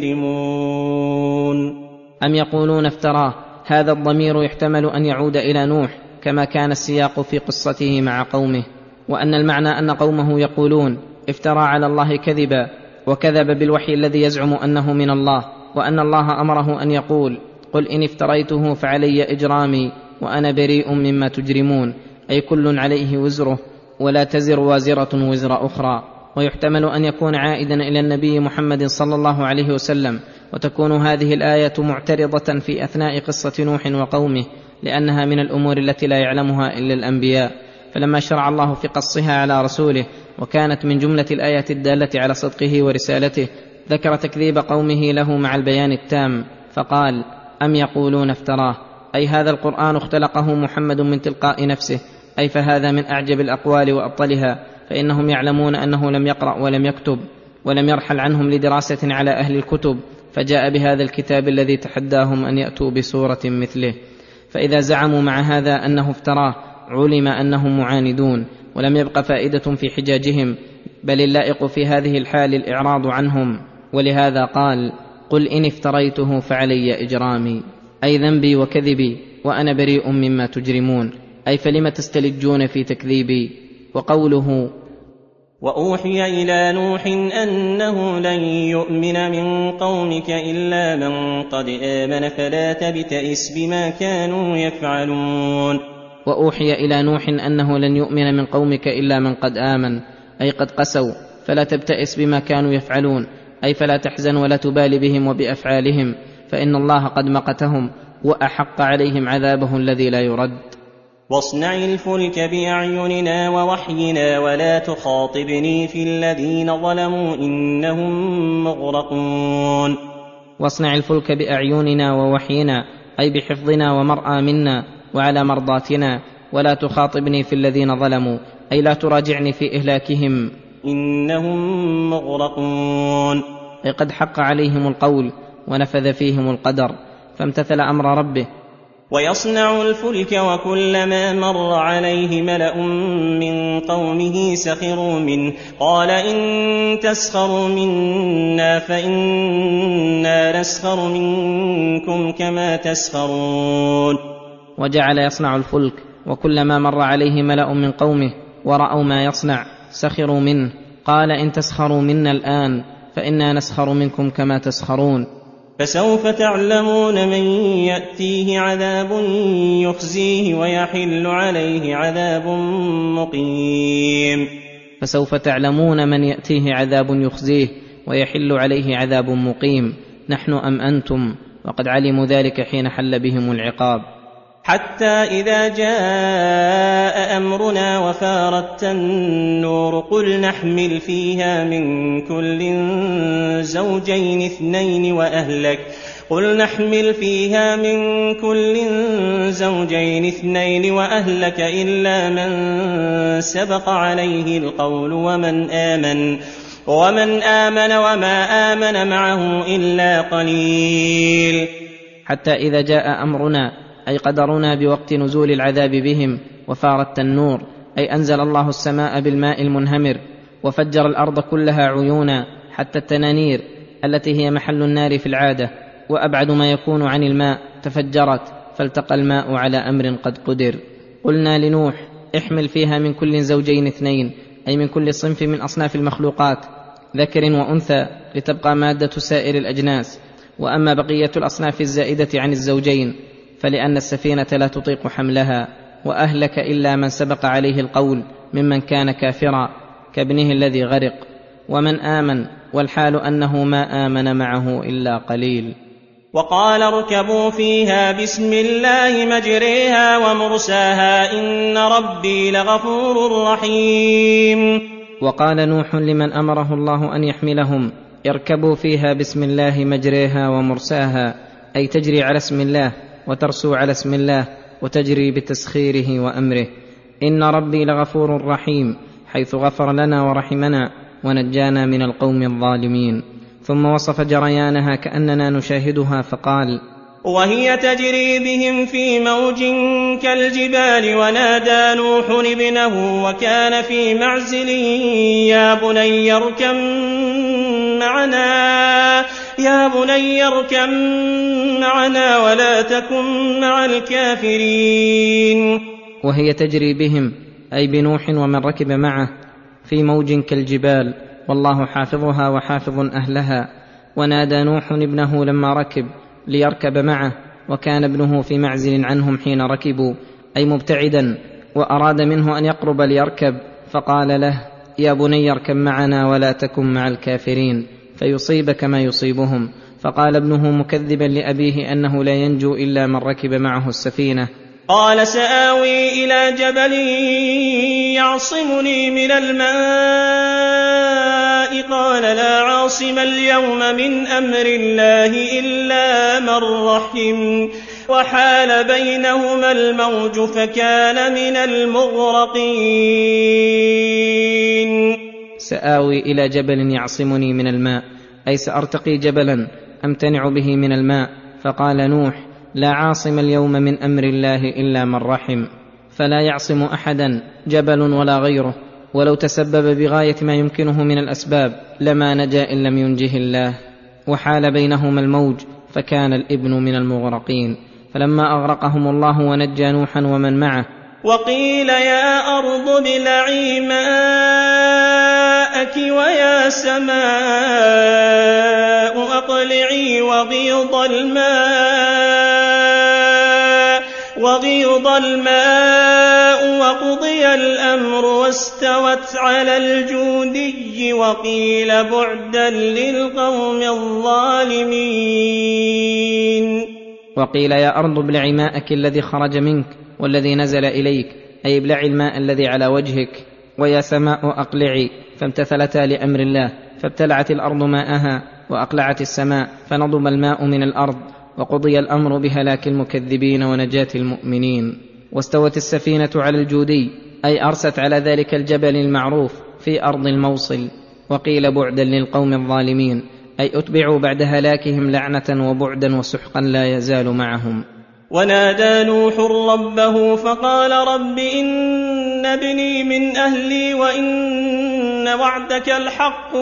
تجرمون. أم يقولون افتراه، هذا الضمير يحتمل أن يعود إلى نوح كما كان السياق في قصته مع قومه، وأن المعنى أن قومه يقولون افترى على الله كذبا وكذب بالوحي الذي يزعم أنه من الله، وأن الله أمره أن يقول قل إن افتريته فعلي إجرامي وأنا بريء مما تجرمون، أي كل عليه وزره ولا تزر وازرة وزر أخرى. ويحتمل أن يكون عائدا إلى النبي محمد صلى الله عليه وسلم، وتكون هذه الآية معترضة في أثناء قصة نوح وقومه، لأنها من الأمور التي لا يعلمها إلا الأنبياء، فلما شرع الله في قصها على رسوله وكانت من جملة الآيات الدالة على صدقه ورسالته ذكر تكذيب قومه له مع البيان التام، فقال أم يقولون افتراه، أي هذا القرآن اختلقه محمد من تلقاء نفسه، أي فهذا من أعجب الأقوال وأبطلها، فإنهم يعلمون أنه لم يقرأ ولم يكتب ولم يرحل عنهم لدراسة على أهل الكتب، فجاء بهذا الكتاب الذي تحداهم أن يأتوا بسورة مثله. فإذا زعموا مع هذا أنه افتراه علم أنهم معاندون، ولم يبق فائدة في حجاجهم، بل اللائق في هذه الحال الإعراض عنهم. ولهذا قال قل إن افتريته فعلي إجرامي، أي ذنبي وكذبي وأنا بريء مما تجرمون، أي فلم تستلجون في تكذيبي. وقوله وأوحي إلى نوح أنه لن يؤمن من قومك إلا من قد آمن فلا تبتئس بما كانوا يفعلون. وأوحي إلى نوح أنه لن يؤمن من قومك إلا من قد آمن، أي قد قسوا، فلا تبتئس بما كانوا يفعلون، أي فلا تحزن ولا تبال بهم وبأفعالهم، فإن الله قد مقتهم وأحق عليهم عذابه الذي لا يرد. واصنع الفلك بأعيننا ووحينا ولا تخاطبني في الذين ظلموا إنهم مغرقون. واصنع الفلك بأعيننا ووحينا، أي بحفظنا ومرأى منا وعلى مرضاتنا، ولا تخاطبني في الذين ظلموا، أي لا تراجعني في إهلاكهم، إنهم مغرقون. أي قد حق عليهم القول ونفذ فيهم القدر، فامتثل أمر ربه. ويصنع الفلك وكلما مر عليه ملأ من قومه سخروا منه قال إن تسخروا منا فإنا نسخر منكم كما تسخرون. وجعل يصنع الفلك، وكلما مر عليه ملأ من قومه ورأوا ما يصنع سخروا منه، قال إن تسخروا منا الآن فإنا نسخر منكم كما تسخرون. فسوف تعلمون من يأتيه عذاب يخزيه ويحل عليه عذاب مقيم. فسوف تعلمون من يأتيه عذاب يخزيه ويحل عليه عذاب مقيم، نحن أم أنتم؟ وقد علموا ذلك حين حل بهم العقاب. حتى إذا جاء أمرنا وفارت النور قل نحمل فيها من كل زوجين اثنين وأهلك إلا من سبق عليه القول ومن آمن وما آمن معه إلا قليل. حتى إذا جاء أمرنا، أي قدرنا بوقت نزول العذاب بهم، وفار التنور، أي أنزل الله السماء بالماء المنهمر وفجر الأرض كلها عيونا، حتى التنانير التي هي محل النار في العادة وأبعد ما يكون عن الماء تفجرت، فالتقى الماء على أمر قد قدر. قلنا لنوح احمل فيها من كل زوجين اثنين، أي من كل صنف من أصناف المخلوقات ذكر وأنثى، لتبقى مادة سائر الأجناس. وأما بقية الأصناف الزائدة عن الزوجين فلأن السفينة لا تطيق حملها. وأهلك إلا من سبق عليه القول ممن كان كافرا كابنه الذي غرق، ومن آمن، والحال أنه ما آمن معه إلا قليل. وقال اركبوا فيها بسم الله مجريها ومرساها إن ربي لغفور رحيم. وقال نوح لمن أمره الله أن يحملهم اركبوا فيها بسم الله مجريها ومرساها، أي تجري على اسم الله وترسو على اسم الله وتجري بتسخيره وأمره. إن ربي لغفور رحيم، حيث غفر لنا ورحمنا ونجانا من القوم الظالمين. ثم وصف جريانها كأننا نشاهدها فقال وهي تجري بهم في موج كالجبال ونادى نوح ابنه وكان في معزل يا بني اركب معنا ولا تكن مع الكافرين. وهي تجري بهم، أي بنوح ومن ركب معه، في موج كالجبال، والله حافظها وحافظ أهلها. ونادى نوح ابنه لما ركب ليركب معه، وكان ابنه في معزل عنهم حين ركبوا، أي مبتعدا، وأراد منه أن يقرب ليركب، فقال له يا بني اركب معنا ولا تكن مع الكافرين فيصيبك ما يصيبهم. فقال ابنه مكذبا لأبيه أنه لا ينجو إلا من ركب معه السفينة قال سآوي إلى جبل يعصمني من الماء قال لا عاصم اليوم من أمر الله إلا من رحم وحال بينهما الموج فكان من المغرقين. سآوي إلى جبل يعصمني من الماء، أي سأرتقي جبلا أمتنع به من الماء. فقال نوح لا عاصم اليوم من أمر الله إلا من رحم، فلا يعصم أحدا جبل ولا غيره، ولو تسبب بغاية ما يمكنه من الأسباب لما نجا إن لم ينجه الله. وحال بينهما الموج فكان الابن من المغرقين. فلما أغرقهم الله ونجى نوحا ومن معه وقيل يا أرض ابلعي ماءك ويا سماء أقلعي وغيض الماء وقضي الأمر واستوت على الجودي وقيل بعدا للقوم الظالمين. وقيل يا أرض ابلعي ماءك الذي خرج منك والذي نزل إليك، أي ابلعي الماء الذي على وجهك. ويا سماء أقلعي، فامتثلتا لأمر الله، فابتلعت الأرض ماءها وأقلعت السماء، فنضم الماء من الأرض، وقضي الأمر بهلاك المكذبين ونجاة المؤمنين. واستوت السفينة على الجودي، أي أرست على ذلك الجبل المعروف في أرض الموصل. وقيل بعدا للقوم الظالمين، أي أتبعوا بعد هلاكهم لعنة وبعدا وسحقا لا يزال معهم. ونادى نوح ربه فقال رب إن ابني من أهلي وإن وعدك الحق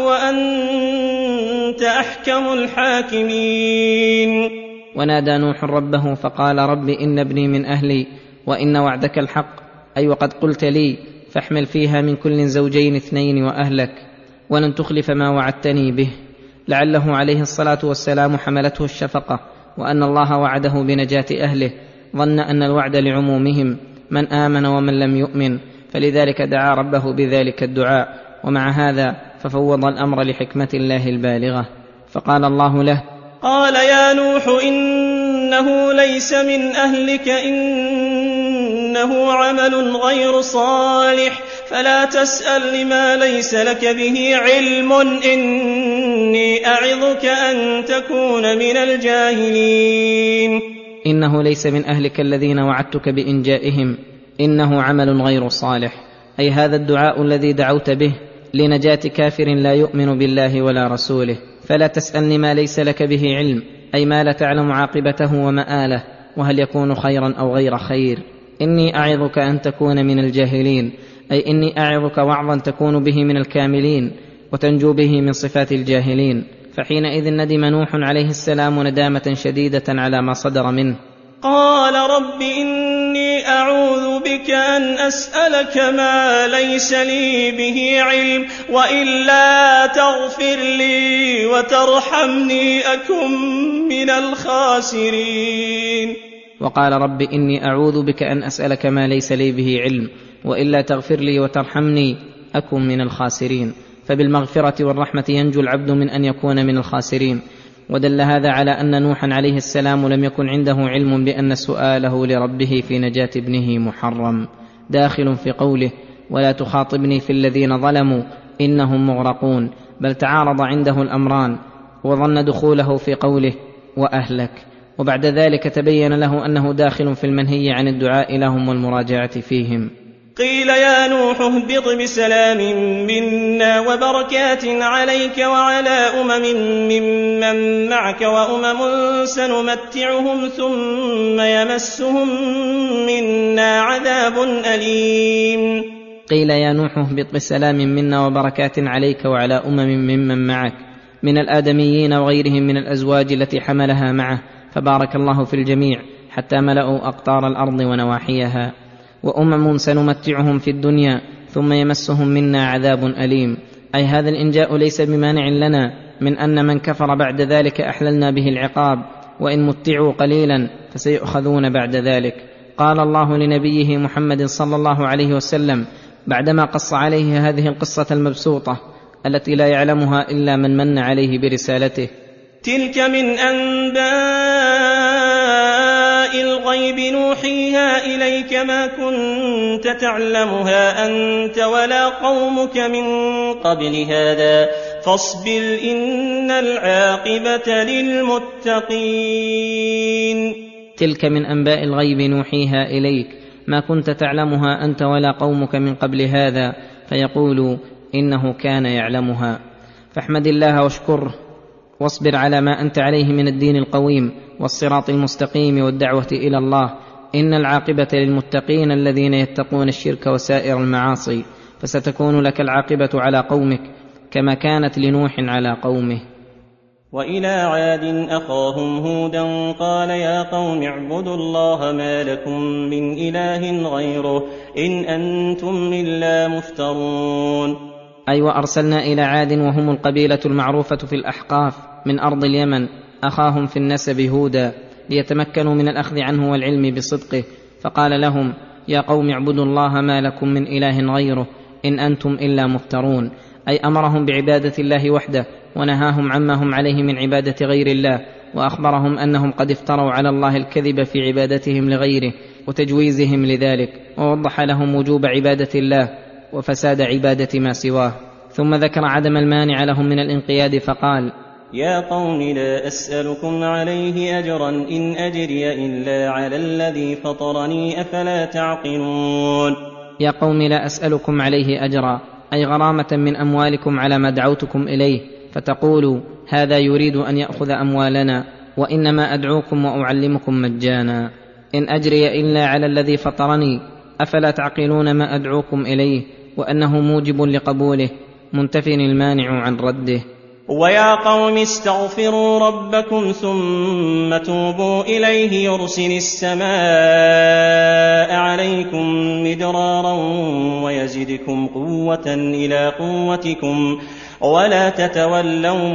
وأنت أحكم الحاكمين. ونادى نوح ربه فقال رب إن ابني من أهلي وإن وعدك الحق، أي وقد قلت لي فاحمل فيها من كل زوجين 2 وأهلك ولن تخلف ما وعدتني به. لعله عليه الصلاة والسلام حملته الشفقة، وأن الله وعده بنجاة أهله، ظن أن الوعد لعمومهم من آمن ومن لم يؤمن، فلذلك دعا ربه بذلك الدعاء. ومع هذا ففوض الأمر لحكمة الله البالغة، فقال الله له: قال يا نوح إنه ليس من أهلك، إنه عمل غير صالح، فلا تسأل لما ليس لك به علم، إني أعظك أن تكون من الجاهلين. إنه ليس من أهلك الذين وعدتك بإنجائهم، إنه عمل غير صالح، أي هذا الدعاء الذي دعوت به لنجاة كافر لا يؤمن بالله ولا رسوله. فلا تسألني ما ليس لك به علم، أي ما لا تعلم عاقبته ومآله، وهل يكون خيرا أو غير خير. إني أعظك أن تكون من الجاهلين، أي إني أعظك وعظا تكون به من الكاملين وتنجو به من صفات الجاهلين. فحينئذ ندم نوح عليه السلام ندامة شديدة على ما صدر منه. قال رب إني أعوذ بك أن أسألك ما ليس لي به علم، وإلا تغفر لي وترحمني أكن من الخاسرين. وقال رب إني أعوذ بك أن أسألك ما ليس لي به علم، وإلا تغفر لي وترحمني أكن من الخاسرين. فبالمغفرة والرحمة ينجو العبد من أن يكون من الخاسرين. ودل هذا على أن نوحا عليه السلام لم يكن عنده علم بأن سؤاله لربه في نجاة ابنه محرم، داخل في قوله: ولا تخاطبني في الذين ظلموا إنهم مغرقون، بل تعارض عنده الأمران، وظن دخوله في قوله وأهلك. وبعد ذلك تبين له أنه داخل في المنهي عن الدعاء لهم والمراجعة فيهم. قيل يا نوح اهبط بسلام منا وبركات عليك وعلى ممن معك وأمم سنمتعهم ثم يمسهم منا عذاب أليم. قيل يا نوح اهبط بسلام منا وبركات عليك وعلى ممن معك من الآدميين وغيرهم من الأزواج التي حملها معه، فبارك الله في الجميع حتى ملأوا أقطار الأرض ونواحيها. وأمم سنمتعهم في الدنيا ثم يمسهم منا عذاب أليم، أي هذا الإنجاء ليس بمانع لنا من أن من كفر بعد ذلك أحللنا به العقاب، وإن متعوا قليلا فسيؤخذون بعد ذلك. قال الله لنبيه محمد صلى الله عليه وسلم بعدما قص عليه هذه القصة المبسوطة التي لا يعلمها إلا من من عليه برسالته: تلك من أنباء الغيب نوحيها إليك ما كنت تعلمها أنت ولا قومك من قبل هذا فاصبر إن العاقبة للمتقين. تلك من أنباء الغيب نوحيها إليك ما كنت تعلمها أنت ولا قومك من قبل هذا، فيقول إنه كان يعلمها. فاحمد الله واشكره واصبر على ما أنت عليه من الدين القويم والصراط المستقيم والدعوة إلى الله. إن العاقبة للمتقين الذين يتقون الشرك وسائر المعاصي، فستكون لك العاقبة على قومك كما كانت لنوح على قومه. وإلى عاد أخاهم هودا قال يا قوم اعبدوا الله ما لكم من إله غيره إن أنتم إلا مفترون. أي وأرسلنا إلى عاد وهم القبيلة المعروفة في الأحقاف من أرض اليمن أخاهم في النسب هودا ليتمكنوا من الأخذ عنه والعلم بصدقه، فقال لهم يا قوم اعبدوا الله ما لكم من إله غيره إن أنتم إلا مفترون، أي أمرهم بعبادة الله وحده ونهاهم عما هم عليه من عبادة غير الله، وأخبرهم أنهم قد افتروا على الله الكذب في عبادتهم لغيره وتجويزهم لذلك، ووضح لهم وجوب عبادة الله وفساد عبادة ما سواه. ثم ذكر عدم المانع لهم من الانقياد فقال يا قوم لا أسألكم عليه أجرا إن أجري إلا على الذي فطرني أفلا تعقلون. يا قوم لا أسألكم عليه أجرا، أي غرامة من أموالكم على ما دعوتكم إليه، فتقولوا هذا يريد أن يأخذ أموالنا، وإنما أدعوكم وأعلمكم مجانا. إن أجري إلا على الذي فطرني أفلا تعقلون ما أدعوكم إليه، وأنه موجب لقبوله منتف المانع عن رده. ويا قوم استغفروا ربكم ثم توبوا إليه يرسل السماء عليكم مدرارا ويزدكم قوة إلى قوتكم ولا تتولوا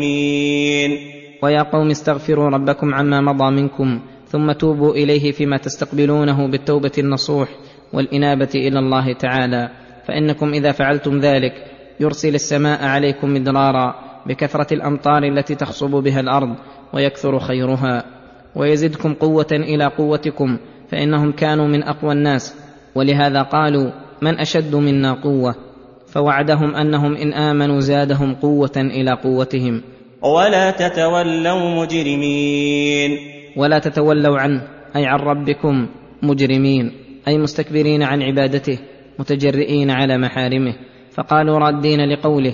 مجرمين. ويا قوم استغفروا ربكم عما مضى منكم ثم توبوا إليه فيما تستقبلونه بالتوبة النصوح والإنابة إلى الله تعالى، فإنكم إذا فعلتم ذلك يرسل السماء عليكم مدرارا بكثرة الأمطار التي تخصب بها الأرض ويكثر خيرها، ويزدكم قوة إلى قوتكم، فإنهم كانوا من أقوى الناس، ولهذا قالوا من أشد منا قوة، فوعدهم أنهم إن آمنوا زادهم قوة إلى قوتهم. ولا تتولوا مجرمين. ولا تتولوا عنه أي عن ربكم مجرمين، أي مستكبرين عن عبادته متجرئين على محارمه. فقالوا رادين لقوله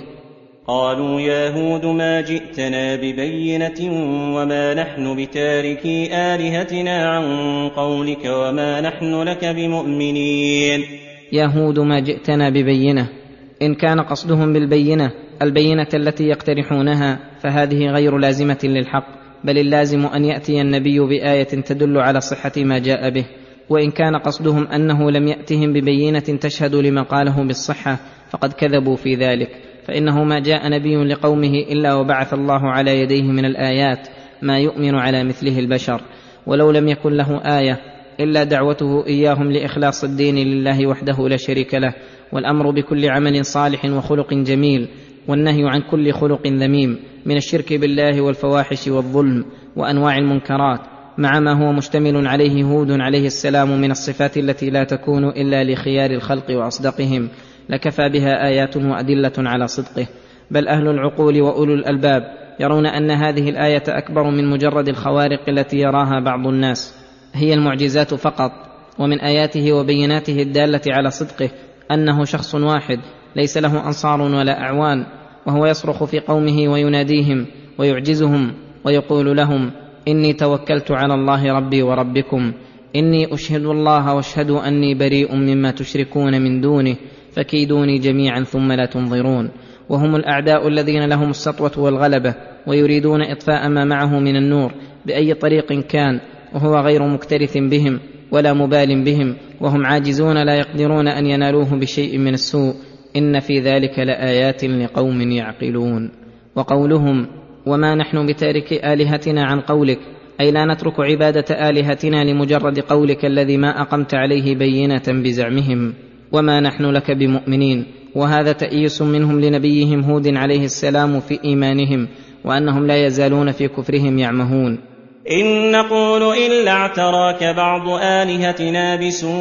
قالوا يا هود ما جئتنا ببينة وما نحن بتاركي آلهتنا عن قولك وما نحن لك بمؤمنين. يا هود ما جئتنا ببينة، إن كان قصدهم بالبينة البينة التي يقترحونها فهذه غير لازمة للحق، بل اللازم أن يأتي النبي بآية تدل على صحة ما جاء به. وإن كان قصدهم أنه لم يأتهم ببينة تشهد لما قاله بالصحة فقد كذبوا في ذلك، فإنه ما جاء نبي لقومه إلا وبعث الله على يديه من الآيات ما يؤمن على مثله البشر، ولو لم يكن له آية إلا دعوته إياهم لإخلاص الدين لله وحده لا شريك له، والأمر بكل عمل صالح وخلق جميل، والنهي عن كل خلق ذميم من الشرك بالله والفواحش والظلم وأنواع المنكرات، مع ما هو مشتمل عليه هود عليه السلام من الصفات التي لا تكون إلا لخيار الخلق وأصدقهم، لكفى بها آيات وأدلة على صدقه. بل أهل العقول وأولو الألباب يرون أن هذه الآية أكبر من مجرد الخوارق التي يراها بعض الناس، هي المعجزات فقط. ومن آياته وبيناته الدالة على صدقه أنه شخص واحد ليس له أنصار ولا أعوان، وهو يصرخ في قومه ويناديهم ويعجزهم ويقول لهم إني توكلت على الله ربي وربكم، إني أشهد الله واشهدوا أني بريء مما تشركون من دونه فكيدوني جميعا ثم لا تنظرون. وهم الأعداء الذين لهم السطوة والغلبة، ويريدون إطفاء ما معه من النور بأي طريق كان، وهو غير مكترث بهم ولا مبال بهم، وهم عاجزون لا يقدرون أن ينالوه بشيء من السوء. إن في ذلك لآيات لقوم يعقلون. وقولهم وما نحن بتارك آلهتنا عن قولك، أي لا نترك عبادة آلهتنا لمجرد قولك الذي ما أقمت عليه بينة بزعمهم، وما نحن لك بمؤمنين. وهذا تأييس منهم لنبيهم هود عليه السلام في إيمانهم، وأنهم لا يزالون في كفرهم يعمهون. إن نقول إلا اعتراك بعض آلهتنا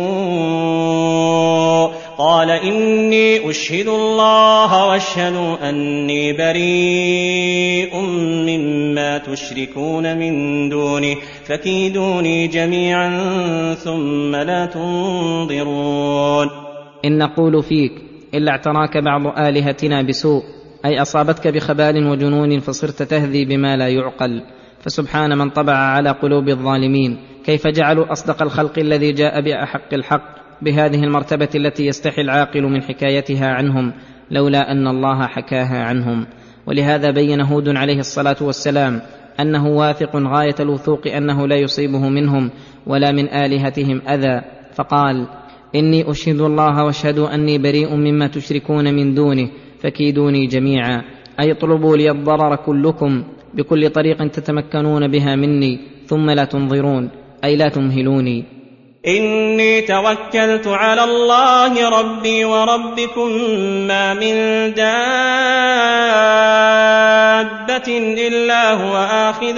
بسوء قال إني أشهد الله واشهدوا أني بريء مما تشركون من دونه فكيدوني جميعا ثم لا تنظرون. إن نقول فيك إلا اعتراك بعض آلهتنا بسوء، أي أصابتك بخبال وجنون فصرت تهذي بما لا يعقل. فسبحان من طبع على قلوب الظالمين، كيف جعلوا أصدق الخلق الذي جاء بأحق الحق بهذه المرتبة التي يستحي العاقل من حكايتها عنهم لولا أن الله حكاها عنهم. ولهذا بين هود عليه الصلاة والسلام أنه واثق غاية الوثوق أنه لا يصيبه منهم ولا من آلهتهم أذى، فقال إني أشهد الله واشهدوا أني بريء مما تشركون من دونه فكيدوني جميعا، أي اطلبوا لي الضرر كلكم بكل طريق تتمكنون بها مني ثم لا تنظرون، أي لا تمهلوني. إني توكلت على الله ربي وربكم ما من دابة إلا هو آخذ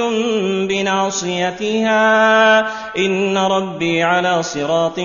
بناصيتها إن ربي على صراط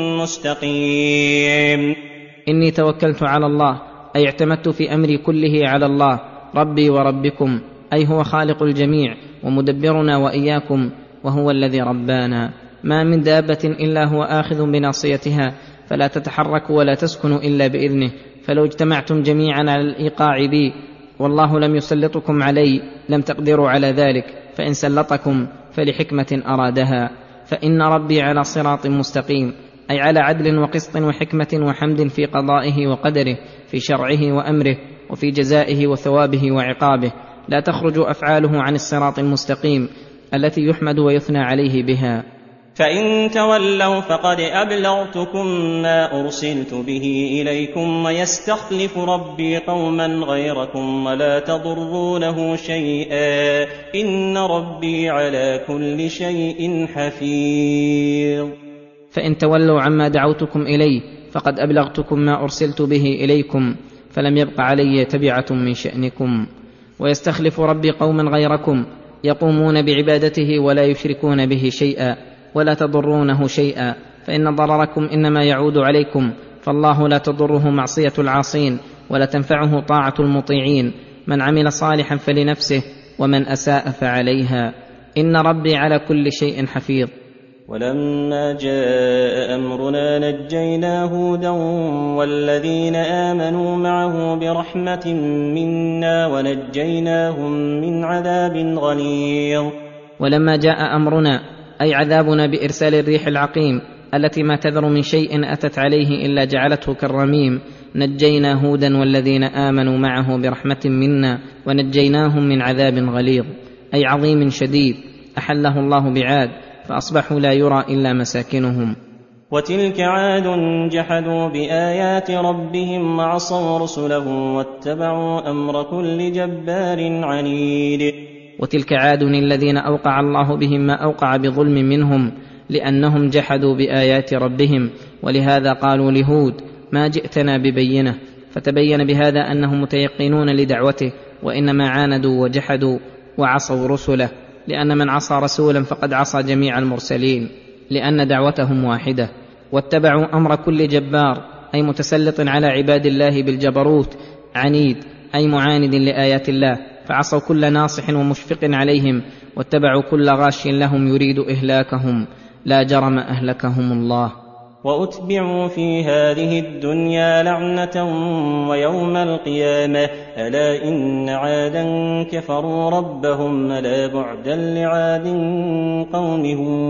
مستقيم. إني توكلت على الله، أي اعتمدت في أمري كله على الله ربي وربكم، أي هو خالق الجميع ومدبرنا وإياكم، وهو الذي ربانا. ما من دابة إلا هو آخذ بناصيتها، فلا تتحرك ولا تسكن إلا بإذنه. فلو اجتمعتم جميعا على الإيقاع بي والله لم يسلطكم علي لم تقدروا على ذلك، فإن سلطكم فلحكمة أرادها. فإن ربي على صراط مستقيم، أي على عدل وقسط وحكمة وحمد في قضائه وقدره، في شرعه وأمره، وفي جزائه وثوابه وعقابه. لا تخرج أفعاله عن الصراط المستقيم التي يحمد ويثنى عليه بها. فإن تولوا فقد أبلغتكم ما أرسلت به إليكم، ويستخلف ربي قوما غيركم ولا تضرونه شيئا، إن ربي على كل شيء حفيظ. فإن تولوا عما دعوتكم إليه فقد أبلغتكم ما أرسلت به إليكم، فلم يبق علي تبعة من شأنكم. ويستخلف ربي قوما غيركم يقومون بعبادته ولا يشركون به شيئا ولا تضرونه شيئا، فإن ضرركم إنما يعود عليكم، فالله لا تضره معصية العاصين ولا تنفعه طاعة المطيعين. من عمل صالحا فلنفسه ومن أساء فعليها، إن ربي على كل شيء حفيظ. ولما جاء أمرنا نجينا هودا والذين آمنوا معه برحمة منا ونجيناهم من عذاب غليظ. ولما جاء أمرنا أي عذابنا بإرسال الريح العقيم التي ما تذر من شيء أتت عليه إلا جعلته كالرميم، نجينا هودا والذين آمنوا معه برحمة منا ونجيناهم من عذاب غليظ، أي عظيم شديد أحله الله بعاد فأصبحوا لا يرى إلا مساكنهم. وتلك عاد جحدوا بآيات ربهم وعصوا رسله واتبعوا أمر كل جبار عنيد. وتلك عاد الذين أوقع الله بهم ما أوقع بظلم منهم، لأنهم جحدوا بآيات ربهم، ولهذا قالوا لهود ما جئتنا ببينة، فتبين بهذا أنهم متيقنون لدعوته، وإنما عاندوا وجحدوا وعصوا رسله، لأن من عصى رسولا فقد عصى جميع المرسلين، لأن دعوتهم واحدة. واتبعوا أمر كل جبار أي متسلط على عباد الله بالجبروت، عنيد أي معاند لآيات الله، فعصوا كل ناصح ومشفق عليهم، واتبعوا كل غاش لهم يريد إهلاكهم، لا جرم أهلكهم الله. وأتبعوا في هذه الدنيا لعنة ويوم القيامة، ألا إن عادا كفروا ربهم، ألا بعدا لعاد قوم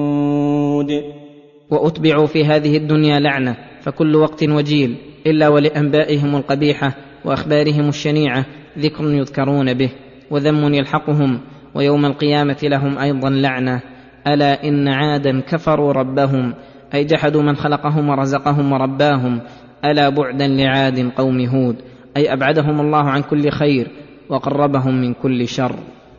هود. وأتبعوا في هذه الدنيا لعنة، فكل وقت وجيل إلا ولأنبائهم القبيحة وأخبارهم الشنيعة ذكر يذكرون به وذم يلحقهم، ويوم القيامة لهم أيضا لعنة. ألا إن عادا كفروا ربهم أي جحدوا من خلقهم ورزقهم ورباهم، ألا بعدا لعاد قوم هود أي أبعدهم الله عن كل خير وقربهم من كل شر.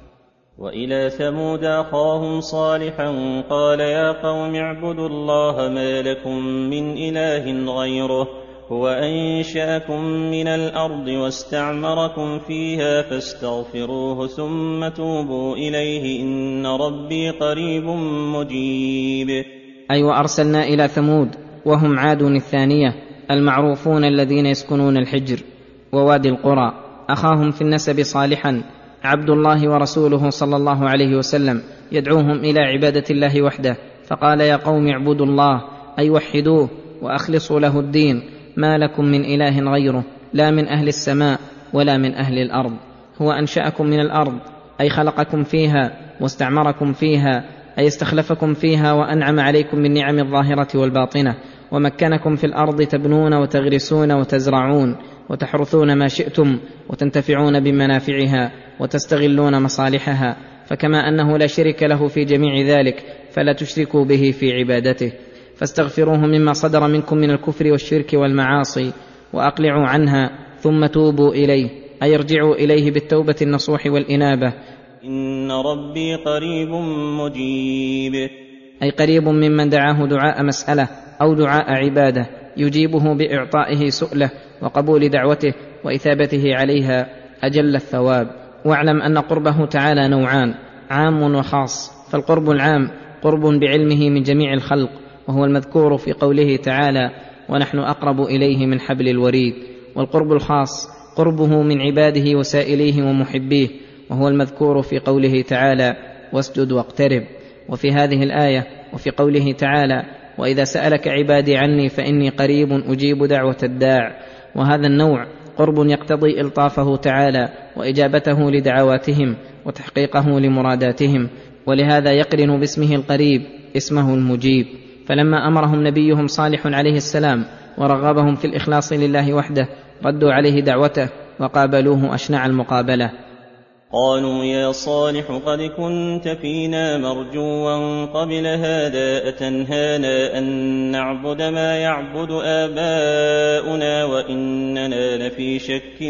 وإلى ثمود أخاهم صالحا قال يا قوم اعبدوا الله ما لكم من إله غيره، هو أنشأكم من الأرض واستعمركم فيها فاستغفروه ثم توبوا إليه إن ربي قريب مجيب. أي وأرسلنا إلى ثمود وهم عاد الثانية المعروفون الذين يسكنون الحجر ووادي القرى، أخاهم في النسب صالحا عبد الله ورسوله صلى الله عليه وسلم، يدعوهم إلى عبادة الله وحده، فقال يا قوم اعبدوا الله أي وحدوه وأخلصوا له الدين، ما لكم من إله غيره، لا من أهل السماء ولا من أهل الأرض. هو أنشأكم من الأرض أي خلقكم فيها واستعمركم فيها أي استخلفكم فيها وأنعم عليكم بالنعم الظاهرة والباطنة، ومكنكم في الأرض تبنون وتغرسون وتزرعون وتحرثون ما شئتم وتنتفعون بمنافعها وتستغلون مصالحها، فكما أنه لا شريك له في جميع ذلك فلا تشركوا به في عبادته، فاستغفروه مما صدر منكم من الكفر والشرك والمعاصي وأقلعوا عنها ثم توبوا إليه أي ارجعوا إليه بالتوبة النصوح والإنابة، إن ربي قريب مجيب أي قريب ممن دعاه دعاء مسألة أو دعاء عبادة، يجيبه بإعطائه سؤله وقبول دعوته وإثابته عليها أجل الثواب. واعلم أن قربه تعالى نوعان، عام وخاص، فالقرب العام قرب بعلمه من جميع الخلق، وهو المذكور في قوله تعالى ونحن أقرب إليه من حبل الوريد، والقرب الخاص قربه من عباده وسائليه ومحبيه، وهو المذكور في قوله تعالى واسجد واقترب، وفي هذه الآية وفي قوله تعالى وإذا سألك عبادي عني فإني قريب أجيب دعوة الداع. وهذا النوع قرب يقتضي إلطافه تعالى وإجابته لدعواتهم وتحقيقه لمراداتهم، ولهذا يقرن باسمه القريب اسمه المجيب. فلما أمرهم نبيهم صالح عليه السلام ورغبهم في الإخلاص لله وحده ردوا عليه دعوته وقابلوه أشنع المقابلة. قالوا يا صالح قد كنت فينا مرجوا قبل هذا، أتنهانا أن نعبد ما يعبد آباؤنا وإننا لفي شك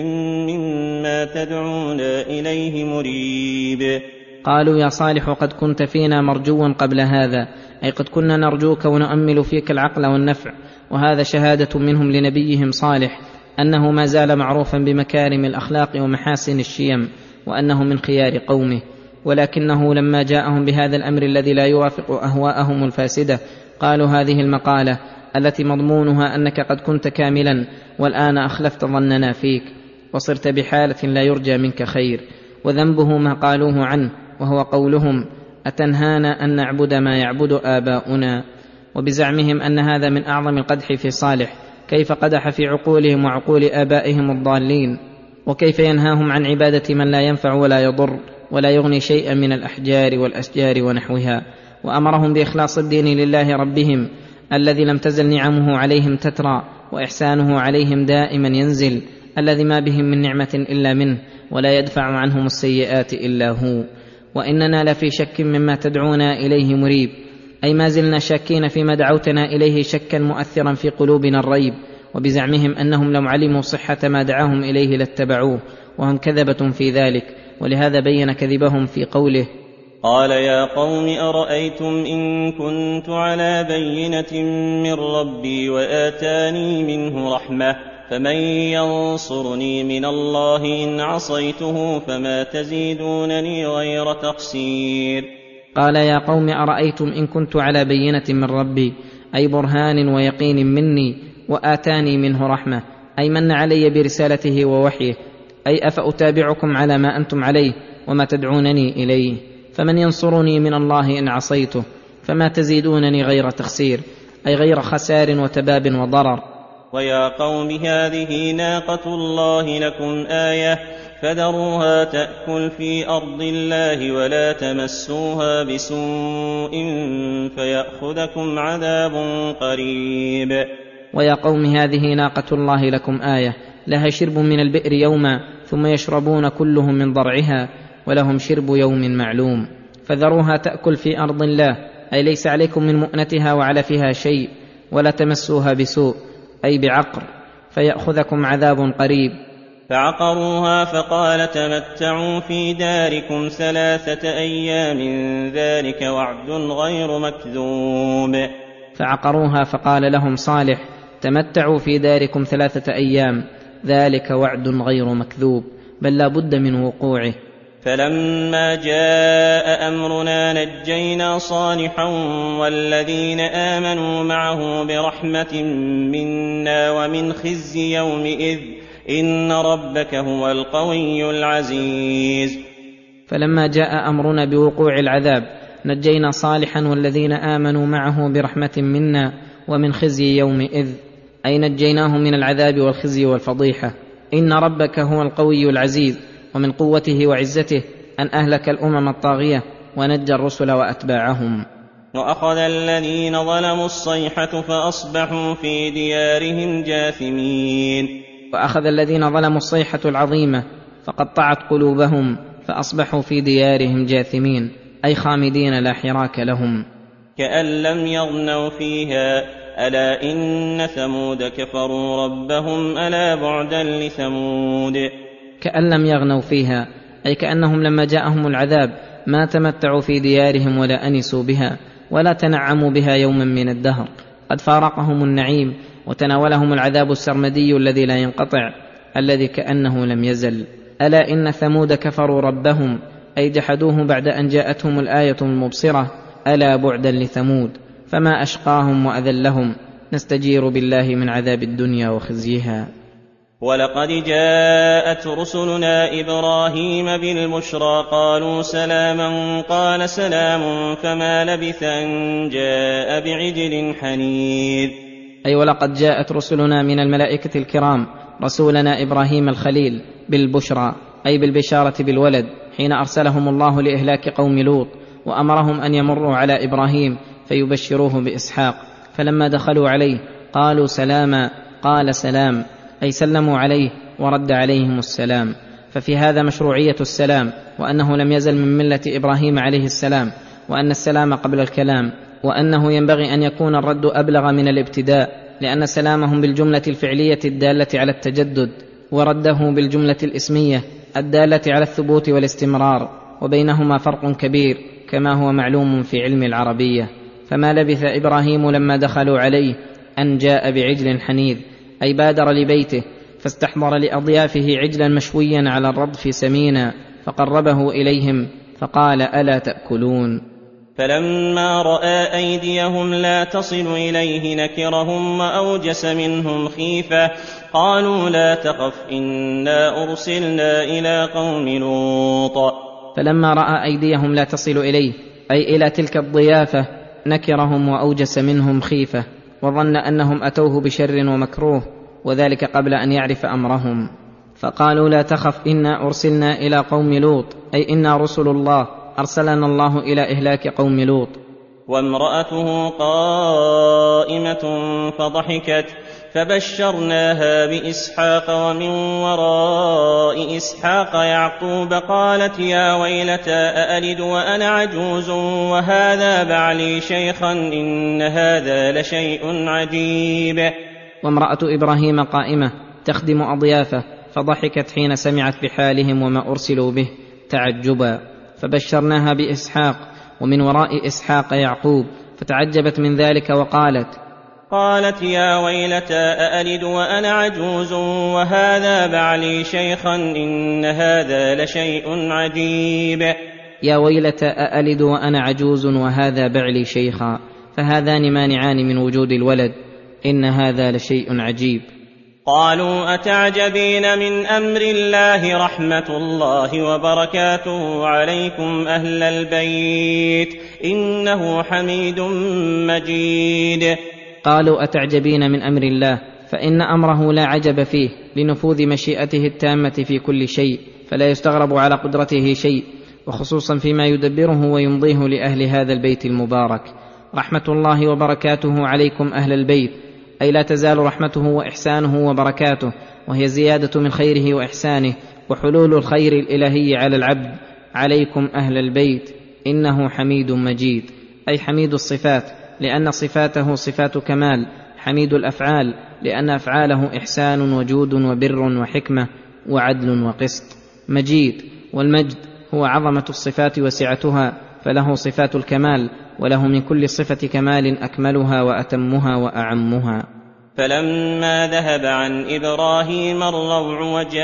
مما تدعونا إليه مريب. قالوا يا صالح قد كنت فينا مرجوا قبل هذا، أي قد كنا نرجوك ونؤمل فيك العقل والنفع. وهذا شهادة منهم لنبيهم صالح أنه ما زال معروفا بمكارم الأخلاق ومحاسن الشيم، وأنه من خيار قومه. ولكنه لما جاءهم بهذا الأمر الذي لا يوافق أهواءهم الفاسدة قالوا هذه المقالة التي مضمونها أنك قد كنت كاملا والآن أخلفت ظننا فيك وصرت بحالة لا يرجى منك خير. وذنبه ما قالوه عنه، وهو قولهم أتنهانا أن نعبد ما يعبد آباؤنا، وبزعمهم أن هذا من أعظم القدح في صالح. كيف قدح في عقولهم وعقول آبائهم الضالين، وكيف ينهاهم عن عبادة من لا ينفع ولا يضر ولا يغني شيئا من الأحجار والأشجار ونحوها. وأمرهم بإخلاص الدين لله ربهم الذي لم تزل نعمه عليهم تترى وإحسانه عليهم دائما ينزل، الذي ما بهم من نعمة إلا منه ولا يدفع عنهم السيئات إلا هو. وإننا لفي شك مما تدعونا إليه مريب، أي ما زلنا شاكين فيما دعوتنا إليه شكا مؤثرا في قلوبنا الريب. وبزعمهم أنهم لو علموا صحة ما دعاهم إليه لاتبعوه، وهم كذبة في ذلك. ولهذا بين كذبهم في قوله قال يا قوم أرأيتم إن كنت على بينة من ربي وآتاني منه رحمة فمن ينصرني من الله إن عصيته فما تزيدونني غير تقصير. قال يا قوم أرأيتم إن كنت على بينة من ربي، أي برهان ويقين مني، وآتاني منه رحمة، أي من علي برسالته ووحيه، أي أفأتابعكم على ما أنتم عليه وما تدعونني إليه، فمن ينصرني من الله إن عصيته فما تزيدونني غير تخسير، أي غير خسار وتباب وضرر. ويا قوم هذه ناقة الله لكم آية فذروها تأكل في أرض الله ولا تمسوها بسوء فيأخذكم عذاب قريب. ويا قوم هذه ناقة الله لكم آية، لها شرب من البئر يوما ثم يشربون كلهم من ضرعها ولهم شرب يوم معلوم. فذروها تأكل في أرض الله، أي ليس عليكم من مؤنتها وعلفها شيء، ولا تمسوها بسوء أي بعقر فيأخذكم عذاب قريب. فعقروها فقال تمتعوا في داركم 3 أيام ذلك وعد غير مكذوب. فعقروها فقال لهم صالح تمتعوا في داركم 3 أيام ذلك وعد غير مكذوب، بل لا بد من وقوعه. فلما جاء أمرنا نجينا صالحا والذين آمنوا معه برحمة منا ومن خزي يومئذ إن ربك هو القوي العزيز. فلما جاء أمرنا بوقوع العذاب نجينا صالحا والذين آمنوا معه برحمة منا ومن خزي يومئذ، أي نجيناه من العذاب والخزي والفضيحة. إن ربك هو القوي العزيز، ومن قوته وعزته أن أهلك الأمم الطاغية ونجى الرسل وأتباعهم. وأخذ الذين ظلموا الصيحة فأصبحوا في ديارهم جاثمين. وأخذ الذين ظلموا الصيحة العظيمة فقطعت قلوبهم فأصبحوا في ديارهم جاثمين، أي خامدين لا حراك لهم. كأن لم يغنوا فيها ألا إن ثمود كفروا ربهم ألا بعدا لثمود. كأن لم يغنوا فيها، أي كأنهم لما جاءهم العذاب ما تمتعوا في ديارهم ولا أنسوا بها ولا تنعموا بها يوما من الدهر، قد فارقهم النعيم وتناولهم العذاب السرمدي الذي لا ينقطع الذي كأنه لم يزل. ألا إن ثمود كفروا ربهم، أي جحدوه بعد أن جاءتهم الآية المبصرة، ألا بعدا لثمود، فما أشقاهم وأذلهم، نستجير بالله من عذاب الدنيا وخزيها. ولقد جاءت رسلنا إبراهيم بالبشرى قالوا سلاما قال سلام فما لبث أن جاء بعجل حنيذ. أي ولقد جاءت رسلنا من الملائكة الكرام رسولنا إبراهيم الخليل بالبشرى، أي بالبشارة بالولد، حين أرسلهم الله لإهلاك قوم لوط، وأمرهم أن يمروا على إبراهيم فيبشروه بإسحاق. فلما دخلوا عليه قالوا سلاما قال سلام، أي سلموا عليه ورد عليهم السلام. ففي هذا مشروعية السلام، وأنه لم يزل من ملة إبراهيم عليه السلام، وأن السلام قبل الكلام، وأنه ينبغي أن يكون الرد أبلغ من الابتداء، لأن سلامهم بالجملة الفعلية الدالة على التجدد، ورده بالجملة الإسمية الدالة على الثبوت والاستمرار، وبينهما فرق كبير كما هو معلوم في علم العربية. فما لبث إبراهيم لما دخلوا عليه أن جاء بعجل حنيذ، أي بادر لبيته فاستحضر لأضيافه عجلا مشويا على الرضف سمينا، فقربه إليهم فقال ألا تأكلون. فلما رأى أيديهم لا تصل إليه نكرهم وأوجس منهم خيفة قالوا لا تخف إنا أرسلنا إلى قوم لوط. فلما رأى أيديهم لا تصل إليه، أي إلى تلك الضيافة، نكرهم وأوجس منهم خيفة، وظن أنهم أتوه بشر ومكروه، وذلك قبل أن يعرف أمرهم. فقالوا لا تخف إنا أرسلنا إلى قوم لوط، أي إنا رسل الله أرسلنا الله إلى إهلاك قوم لوط. وامرأته قائمة فضحكت فبشرناها بإسحاق ومن وراء إسحاق يعقوب قالت يا ويلتى أألد وأنا عجوز وهذا بعلي شيخا إن هذا لشيء عجيب. وامرأة إبراهيم قائمة تخدم أضيافه فضحكت حين سمعت بحالهم وما أرسلوا به تعجبا، فبشرناها بإسحاق ومن وراء إسحاق يعقوب، فتعجبت من ذلك وقالت يا ويلتى أألد وأنا عجوز وهذا بعلي شيخا إن هذا لشيء عجيب. يا ويلتى أألد وأنا عجوز وهذا بعلي شيخا، فهذان مانعان من وجود الولد، إن هذا لشيء عجيب. قالوا أتعجبين من أمر الله رحمة الله وبركاته عليكم أهل البيت إنه حميد مجيد. قالوا أتعجبين من أمر الله، فإن أمره لا عجب فيه لنفوذ مشيئته التامة في كل شيء، فلا يستغرب على قدرته شيء، وخصوصا فيما يدبره ويمضيه لأهل هذا البيت المبارك. رحمة الله وبركاته عليكم أهل البيت، أي لا تزال رحمته وإحسانه وبركاته، وهي زيادة من خيره وإحسانه وحلول الخير الإلهي على العبد. عليكم أهل البيت إنه حميد مجيد، أي حميد الصفات لأن صفاته صفات كمال، حميد الأفعال لأن أفعاله إحسان وجود وبر وحكمة وعدل وقسط. مجيد، والمجد هو عظمة الصفات وسعتها، فله صفات الكمال، وله من كل صفة كمال أكملها وأتمها وأعمها. فلما ذهب عن إبراهيم الروع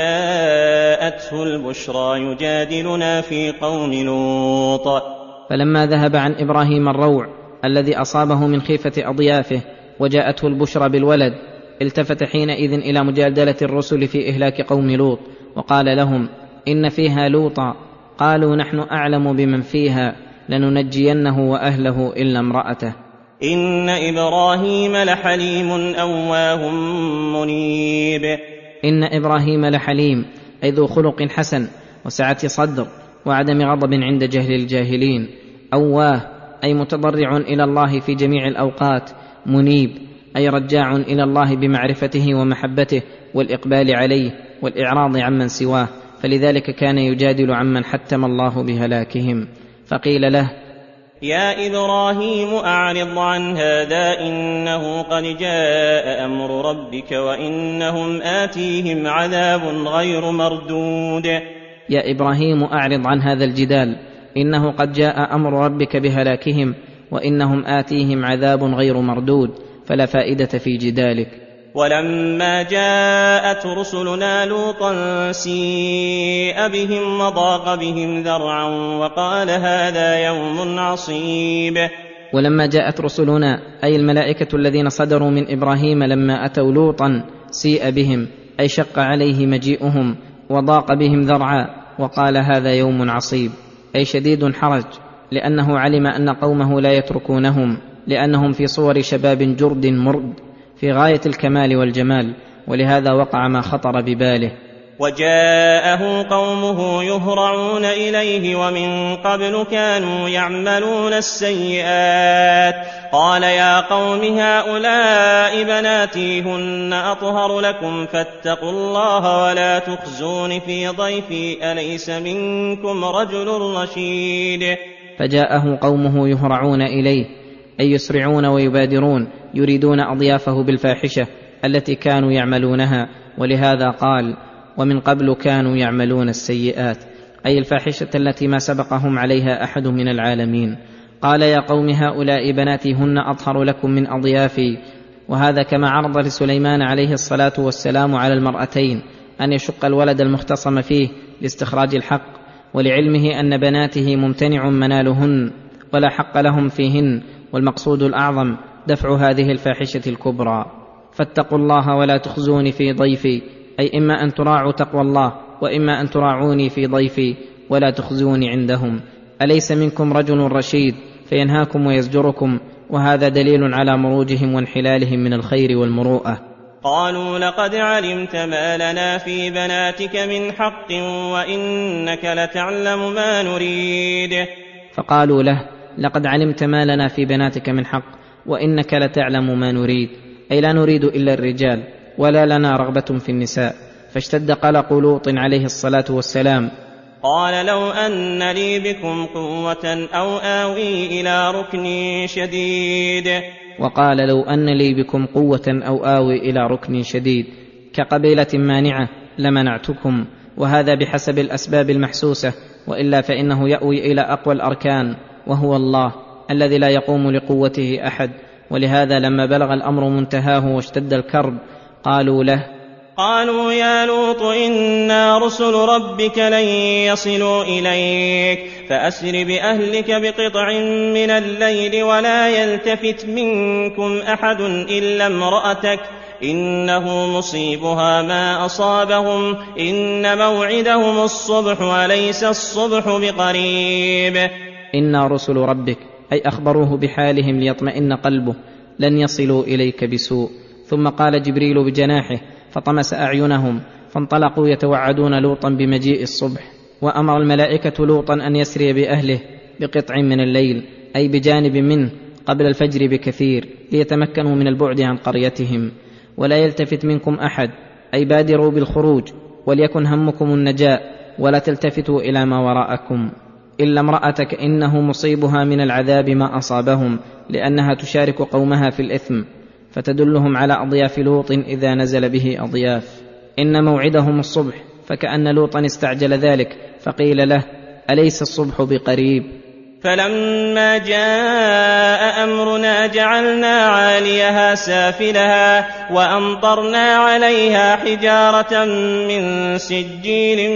وجاءته البشرى يجادلنا في قوم لوط. فلما ذهب عن إبراهيم الروع الذي أصابه من خيفة أضيافه وجاءته البشرى بالولد، التفت حينئذ إلى مجادلة الرسل في إهلاك قوم لوط، وقال لهم إن فيها لوطا، قالوا نحن أعلم بمن فيها لننجينه وأهله إلا امرأته إن إبراهيم لحليم أواه منيب. إن إبراهيم لحليم، أي ذو خلق حسن وسعة صدر وعدم غضب عند جهل الجاهلين. أواه، أي متضرع إلى الله في جميع الأوقات. منيب، أي رجاع إلى الله بمعرفته ومحبته والإقبال عليه والإعراض عمن سواه، فلذلك كان يجادل عمن حتم الله بهلاكهم. فقيل له يا إبراهيم أعرض عن هذا إنه قد جاء أمر ربك وإنهم آتيهم عذاب غير مردود. يا إبراهيم أعرض عن هذا الجدال، إنه قد جاء أمر ربك بهلاكهم وإنهم آتيهم عذاب غير مردود، فلا فائدة في جدالك. ولما جاءت رسلنا لوطا سيء بهم وضاق بهم ذرعا وقال هذا يوم عصيب. ولما جاءت رسلنا، أي الملائكة الذين صدروا من إبراهيم لما أتوا لوطا، سيء بهم، أي شق عليه مجيئهم وضاق بهم ذرعا، وقال هذا يوم عصيب أي شديد حرج، لأنه علم أن قومه لا يتركونهم، لأنهم في صور شباب جرد مرد في غاية الكمال والجمال، ولهذا وقع ما خطر بباله. وجاءه قومه يهرعون إليه ومن قبل كانوا يعملون السيئات، قال يا قوم هؤلاء بناتي هن أطهر لكم فاتقوا الله ولا تخزون في ضيفي أليس منكم رجل رشيد. فجاءه قومه يهرعون إليه أي يسرعون ويبادرون، يريدون أضيافه بالفاحشة التي كانوا يعملونها، ولهذا قال ومن قبل كانوا يعملون السيئات أي الفاحشة التي ما سبقهم عليها أحد من العالمين. قال يا قوم هؤلاء بناتي هن أطهر لكم من أضيافي، وهذا كما عرض لسليمان عليه الصلاة والسلام على المرأتين أن يشق الولد المختصم فيه لاستخراج الحق، ولعلمه أن بناته ممتنع منالهن ولا حق لهم فيهن، والمقصود الأعظم دفع هذه الفاحشة الكبرى. فاتقوا الله ولا تخزوني في ضيفي، أي إما أن تراعوا تقوى الله وإما أن تراعوني في ضيفي ولا تخزوني عندهم. أليس منكم رجل رشيد فينهاكم ويزجركم، وهذا دليل على مروجهم وانحلالهم من الخير والمروءة. قالوا لقد علمت ما لنا في بناتك من حق وإنك لتعلم ما نريد. فقالوا له لقد علمت ما لنا في بناتك من حق وإنك لتعلم ما نريد، أي لا نريد إلا الرجال ولا لنا رغبة في النساء. فاشتد قلق لوط عليه الصلاة والسلام. قال لو أن لي بكم قوة أو آوي إلى ركن شديد. وقال لو أن لي بكم قوة أو آوي إلى ركن شديد، كقبيلة مانعة لمنعتكم، وهذا بحسب الأسباب المحسوسة، وإلا فإنه يأوي إلى أقوى الأركان وهو الله الذي لا يقوم لقوته أحد. ولهذا لما بلغ الأمر منتهاه واشتد الكرب قالوا يا لوط إنا رسل ربك لن يصلوا إليك فأسر بأهلك بقطع من الليل ولا يلتفت منكم أحد إلا امرأتك إنه مصيبها ما أصابهم إن موعدهم الصبح وليس الصبح بقريب. إنا رسل ربك أي أخبروه بحالهم ليطمئن قلبه، لن يصلوا إليك بسوء. ثم قال جبريل بجناحه فطمس أعينهم، فانطلقوا يتوعدون لوطا بمجيء الصبح. وأمر الملائكة لوطا أن يسري بأهله بقطع من الليل، أي بجانب منه قبل الفجر بكثير، ليتمكنوا من البعد عن قريتهم. ولا يلتفت منكم أحد، أي بادروا بالخروج وليكن همكم النجاة، ولا تلتفتوا إلى ما وراءكم إلا امرأتك إنه مصيبها من العذاب ما أصابهم، لأنها تشارك قومها في الإثم، فتدلهم على أضياف لوط إذا نزل به أضياف. إن موعدهم الصبح، فكأن لوطا استعجل ذلك، فقيل له أليس الصبح بقريب. فلما جاء أمرنا جعلنا عاليها سافلها وأمطرنا عليها حجارة من سجيل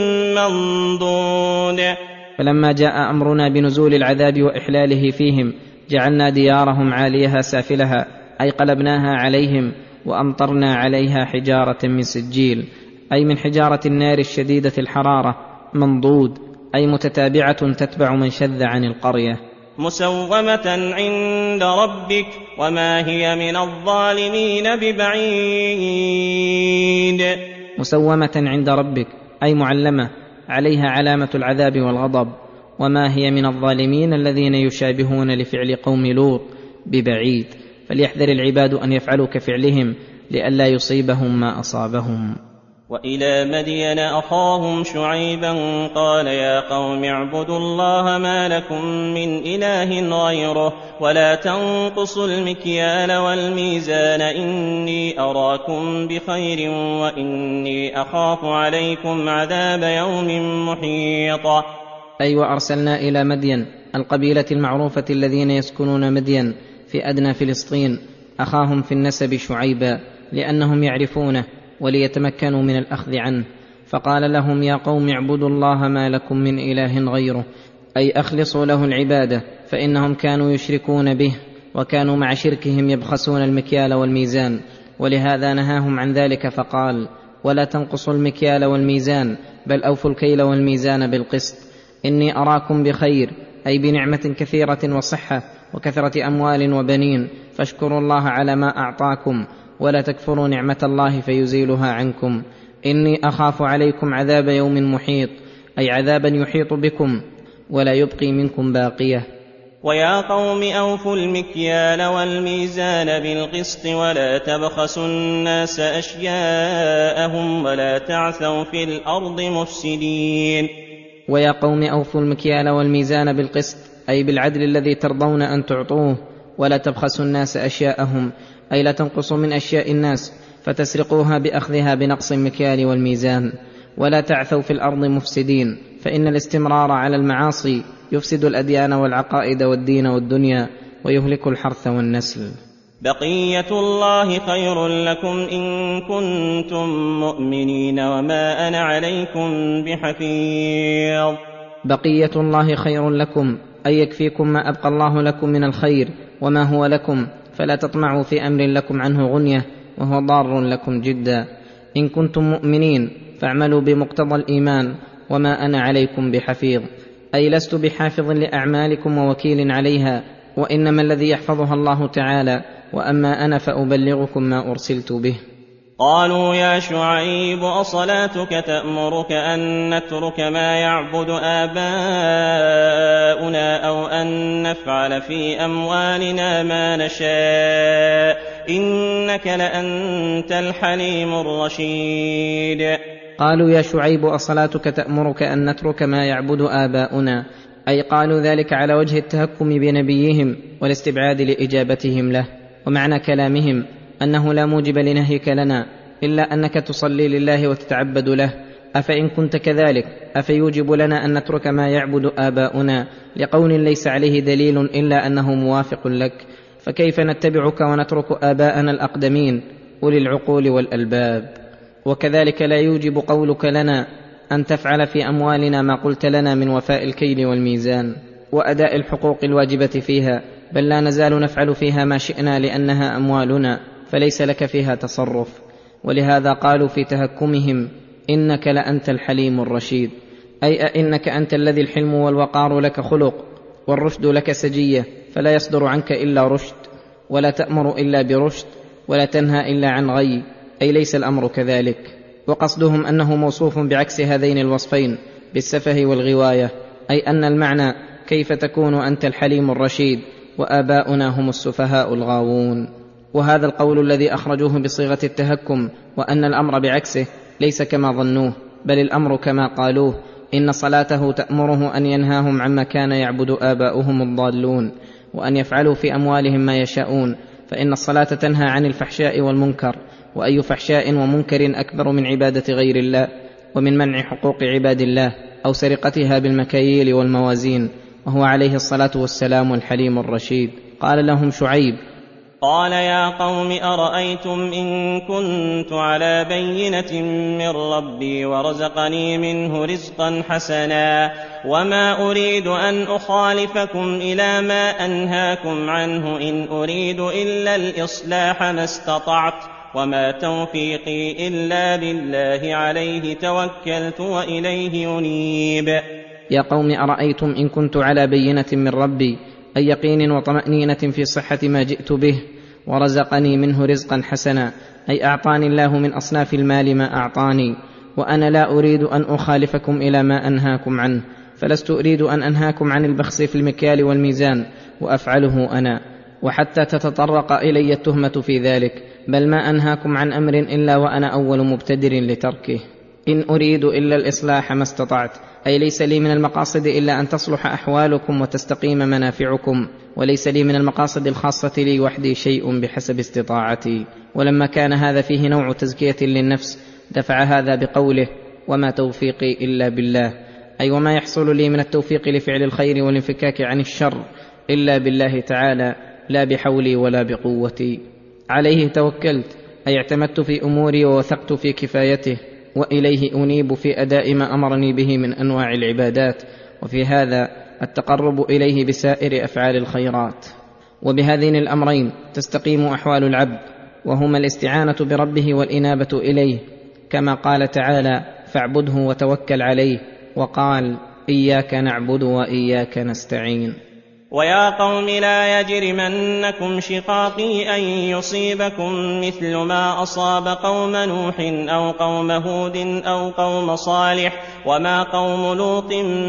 منضود. فلما جاء أمرنا بنزول العذاب وإحلاله فيهم جعلنا ديارهم عاليها سافلها، أي قلبناها عليهم وأمطرنا عليها حجارة من سجيل، أي من حجارة النار الشديدة الحرارة، منضود أي متتابعة تتبع من شذ عن القرية. مسومة عند ربك وما هي من الظالمين ببعيد. مسومة عند ربك أي معلمة عليها علامة العذاب والغضب، وما هي من الظالمين الذين يشابهون لفعل قوم لوط ببعيد. فليحذر العباد أن يفعلوا كفعلهم لئلا يصيبهم ما أصابهم. وإلى مدين أخاهم شعيبا قال يا قوم اعبدوا الله ما لكم من إله غيره ولا تنقصوا المكيال والميزان إني أراكم بخير وإني أخاف عليكم عذاب يوم محيط. أي وأرسلنا إلى مدين القبيلة المعروفة الذين يسكنون مدين في أدنى فلسطين أخاهم في النسب شعيبا، لأنهم يعرفونه وليتمكنوا من الأخذ عنه. فقال لهم يا قوم اعبدوا الله ما لكم من إله غيره، أي أخلصوا له العبادة، فإنهم كانوا يشركون به وكانوا مع شركهم يبخسون المكيال والميزان، ولهذا نهاهم عن ذلك فقال ولا تنقصوا المكيال والميزان بل أوفوا الكيل والميزان بالقسط. إني أراكم بخير، أي بنعمة كثيرة وصحة وكثرة أموال وبنين، فاشكروا الله على ما أعطاكم ولا تكفروا نعمة الله فيزيلها عنكم. إني أخاف عليكم عذاب يوم محيط، أي عذابا يحيط بكم ولا يبقي منكم باقية. ويا قوم أوفوا المكيال والميزان بالقسط ولا تبخسوا الناس أشياءهم ولا تعثوا في الأرض مفسدين. ويا قوم أوفوا المكيال والميزان بالقسط، أي بالعدل الذي ترضون أن تعطوه، ولا تبخسوا الناس أشياءهم، أي لا تنقصوا من أشياء الناس فتسرقوها بأخذها بنقص المكيال والميزان. ولا تعثوا في الأرض مفسدين، فإن الاستمرار على المعاصي يفسد الأديان والعقائد والدين والدنيا ويهلك الحرث والنسل. بقية الله خير لكم إن كنتم مؤمنين وما أنا عليكم بحفيظ. بقية الله خير لكم، أي يكفيكم ما أبقى الله لكم من الخير وما هو لكم، فلا تطمعوا في أمر لكم عنه غنية وهو ضار لكم جدا. إن كنتم مؤمنين فاعملوا بمقتضى الإيمان وما أنا عليكم بحفيظ، أي لست بحافظ لأعمالكم ووكيل عليها، وإنما الذي يحفظها الله تعالى، وأما أنا فأبلغكم ما أرسلت به. قالوا يا شعيب أصلاتك تأمرك أن نترك ما يعبد آباؤنا أو أن نفعل في أموالنا ما نشاء إنك لأنت الحليم الرشيد. قالوا يا شعيب أصلاتك تأمرك أن نترك ما يعبد آباؤنا، أي قالوا ذلك على وجه التهكم بنبيهم والاستبعاد لإجابتهم له. ومعنى كلامهم أنه لا موجب لنهيك لنا إلا أنك تصلي لله وتتعبد له، أفإن كنت كذلك أفيوجب لنا أن نترك ما يعبد آباؤنا لقول ليس عليه دليل إلا أنه موافق لك، فكيف نتبعك ونترك آباءنا الأقدمين أولي العقول والألباب؟ وكذلك لا يوجب قولك لنا أن تفعل في أموالنا ما قلت لنا من وفاء الكيل والميزان وأداء الحقوق الواجبة فيها، بل لا نزال نفعل فيها ما شئنا لأنها أموالنا فليس لك فيها تصرف. ولهذا قالوا في تهكمهم إنك لأنت الحليم الرشيد، أي أئنك أنت الذي الحلم والوقار لك خلق والرشد لك سجية، فلا يصدر عنك إلا رشد، ولا تأمر إلا برشد، ولا تنهى إلا عن غي، أي ليس الأمر كذلك. وقصدهم أنه موصوف بعكس هذين الوصفين بالسفه والغواية، أي أن المعنى كيف تكون أنت الحليم الرشيد وآباؤنا هم السفهاء الغاوون. وهذا القول الذي أخرجوه بصيغة التهكم وأن الأمر بعكسه ليس كما ظنوه، بل الأمر كما قالوه، إن صلاته تأمره أن ينهاهم عما كان يعبد آباؤهم الضالون وأن يفعلوا في أموالهم ما يشاءون، فإن الصلاة تنهى عن الفحشاء والمنكر، وأي فحشاء ومنكر أكبر من عبادة غير الله ومن منع حقوق عباد الله أو سرقتها بالمكاييل والموازين، وهو عليه الصلاة والسلام الحليم الرشيد. قال لهم شعيب: قال يا قوم أرأيتم إن كنت على بينة من ربي ورزقني منه رزقا حسنا وما أريد أن أخالفكم إلى ما أنهاكم عنه، إن أريد إلا الإصلاح ما استطعت وما توفيقي إلا بالله عليه توكلت وإليه أنيب. يا قوم أرأيتم إن كنت على بينة من ربي، أي يقين وطمأنينة في صحة ما جئت به، ورزقني منه رزقا حسنا، أي أعطاني الله من أصناف المال ما أعطاني، وأنا لا أريد أن أخالفكم إلى ما أنهاكم عنه، فلست أريد أن أنهاكم عن البخس في المكيال والميزان وأفعله أنا، وحتى تتطرق إلي التهمة في ذلك، بل ما أنهاكم عن أمر إلا وأنا أول مبتدر لتركه. إن أريد إلا الإصلاح ما استطعت، أي ليس لي من المقاصد إلا أن تصلح أحوالكم وتستقيم منافعكم، وليس لي من المقاصد الخاصة لي وحدي شيء بحسب استطاعتي. ولما كان هذا فيه نوع تزكية للنفس دفع هذا بقوله: وما توفيقي إلا بالله، أي وما يحصل لي من التوفيق لفعل الخير والانفكاك عن الشر إلا بالله تعالى، لا بحولي ولا بقوتي. عليه توكلت، أي اعتمدت في أموري ووثقت في كفايته، وإليه أنيب في أداء ما أمرني به من أنواع العبادات، وفي هذا التقرب إليه بسائر أفعال الخيرات. وبهذين الأمرين تستقيم أحوال العبد، وهما الاستعانة بربه والإنابة إليه، كما قال تعالى: فاعبده وتوكل عليه، وقال: إياك نعبد وإياك نستعين. ويا قوم لا يجرمنكم شقاقي أن يصيبكم مثل ما أصاب قوم نوح أو قوم هود أو قوم صالح وما قوم لوط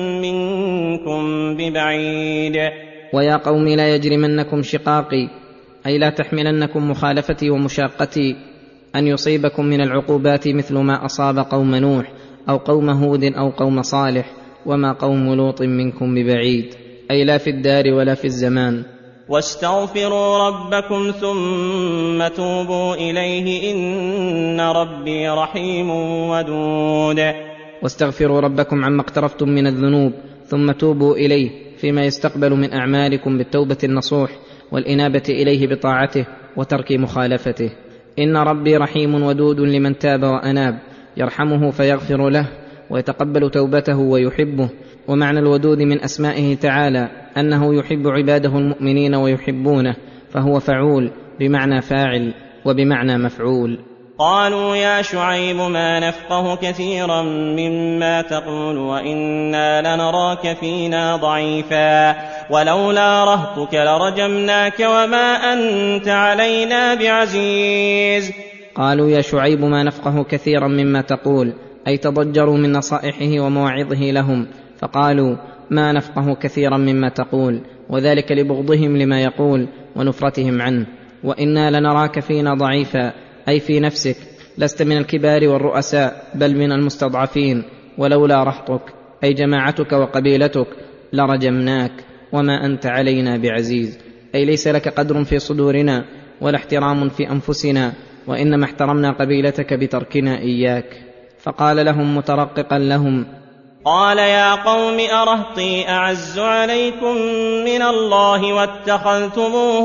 منكم ببعيد. ويا قوم لا يجرمنكم شقاقي، أي لا تحملنكم مخالفتي ومشاقتي أن يصيبكم من العقوبات مثل ما أصاب قوم نوح أو قوم هود أو قوم صالح وما قوم لوط منكم ببعيد، أي لا في الدار ولا في الزمان. واستغفروا ربكم ثم توبوا إليه إن ربي رحيم ودود. واستغفروا ربكم عما اقترفتم من الذنوب ثم توبوا إليه فيما يستقبل من أعمالكم بالتوبة النصوح والإنابة إليه بطاعته وترك مخالفته. إن ربي رحيم ودود لمن تاب وأناب، يرحمه فيغفر له ويتقبل توبته ويحبه. ومعنى الودود من أسمائه تعالى أنه يحب عباده المؤمنين ويحبونه، فهو فعول بمعنى فاعل وبمعنى مفعول. قالوا يا شعيب ما نفقه كثيرا مما تقول وإنا لنراك فينا ضعيفا ولولا رهطك لرجمناك وما أنت علينا بعزيز. قالوا يا شعيب ما نفقه كثيرا مما تقول، أي تضجروا من نصائحه ومواعظه لهم، فقالوا ما نفقه كثيرا مما تقول، وذلك لبغضهم لما يقول ونفرتهم عنه. وإنا لنراك فينا ضعيفا، أي في نفسك لست من الكبار والرؤساء بل من المستضعفين، ولولا رهطك أي جماعتك وقبيلتك لرجمناك وما أنت علينا بعزيز، أي ليس لك قدر في صدورنا ولا احترام في أنفسنا، وإنما احترمنا قبيلتك بتركنا إياك. فقال لهم مترققا لهم: قال يا قوم أرهطي أعز عليكم من الله واتخذتموه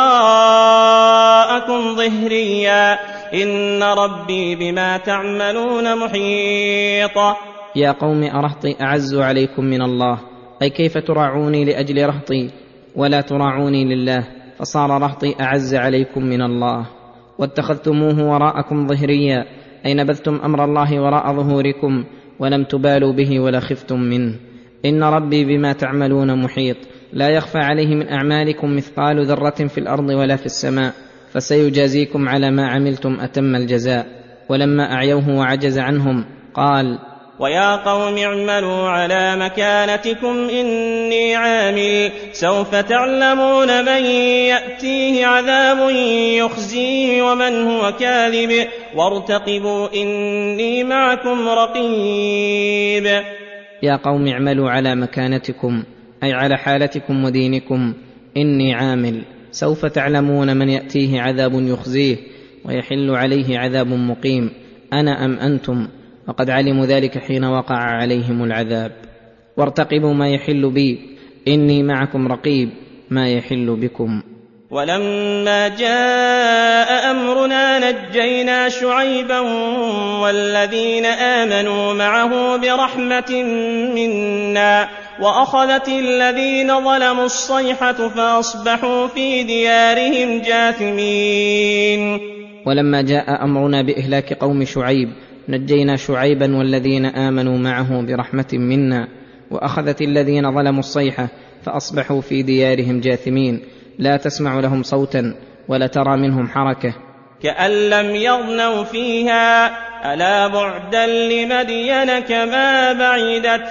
وراءكم ظهريا إن ربي بما تعملون محيط. يا قوم أرهطي أعز عليكم من الله، أي كيف تراعوني لأجل رهطي ولا تراعوني لله، فصار رهطي أعز عليكم من الله. واتخذتموه وراءكم ظهريا، أي نبذتم أمر الله وراء ظهوركم ولم تبالوا به ولا خفتم منه. إن ربي بما تعملون محيط، لا يخفى عليه من أعمالكم مثقال ذرة في الأرض ولا في السماء، فسيجازيكم على ما عملتم أتم الجزاء. ولما أعيوه وعجز عنهم قال: ويا قوم اعملوا على مكانتكم إني عامل سوف تعلمون من يأتيه عذاب يخزيه ومن هو كاذب وارتقبوا إني معكم رقيب. يا قوم اعملوا على مكانتكم، أي على حالتكم ودينكم، إني عامل سوف تعلمون من يأتيه عذاب يخزيه ويحل عليه عذاب مقيم، أنا أم أنتم، وقد علموا ذلك حين وقع عليهم العذاب. وارتقبوا ما يحل بي إني معكم رقيب ما يحل بكم. ولما جاء أمرنا نجينا شعيبا والذين آمنوا معه برحمة منا وأخذت الذين ظلموا الصيحة فأصبحوا في ديارهم جاثمين. ولما جاء أمرنا بإهلاك قوم شعيب نجينا شعيبا والذين آمنوا معه برحمة منا وأخذت الذين ظلموا الصيحة فأصبحوا في ديارهم جاثمين، لا تسمع لهم صوتا ولا ترى منهم حركة، كأن لم يغنوا فيها ألا بعدا لمدين كما بعدت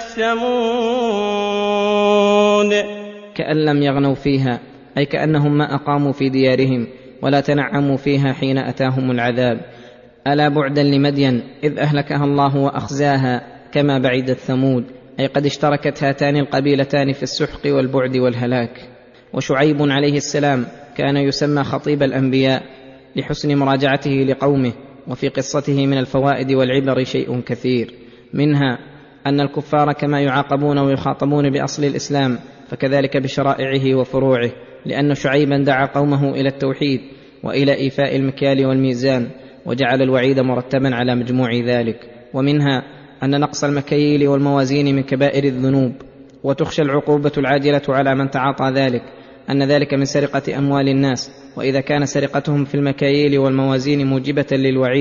ثمود. كأن لم يغنوا فيها، أي كأنهم ما أقاموا في ديارهم ولا تنعموا فيها حين أتاهم العذاب. ألا بعدا لمدين إذ أهلكها الله وأخزاها كما بعدت ثمود، أي قد اشتركت هاتان القبيلتان في السحق والبعد والهلاك. وشعيب عليه السلام كان يسمى خطيب الأنبياء لحسن مراجعته لقومه، وفي قصته من الفوائد والعبر شيء كثير، منها أن الكفار كما يعاقبون ويخاطبون بأصل الإسلام فكذلك بشرائعه وفروعه، لأن شعيبا دعا قومه إلى التوحيد وإلى إيفاء المكيال والميزان، وجعل الوعيد مرتبا على مجموع ذلك. ومنها أن نقص المكاييل والموازين من كبائر الذنوب، وتخشى العقوبة العاجلة على من تعاطى ذلك، أن ذلك من سرقة أموال الناس، وإذا كان سرقتهم في المكاييل والموازين موجبة للوعيد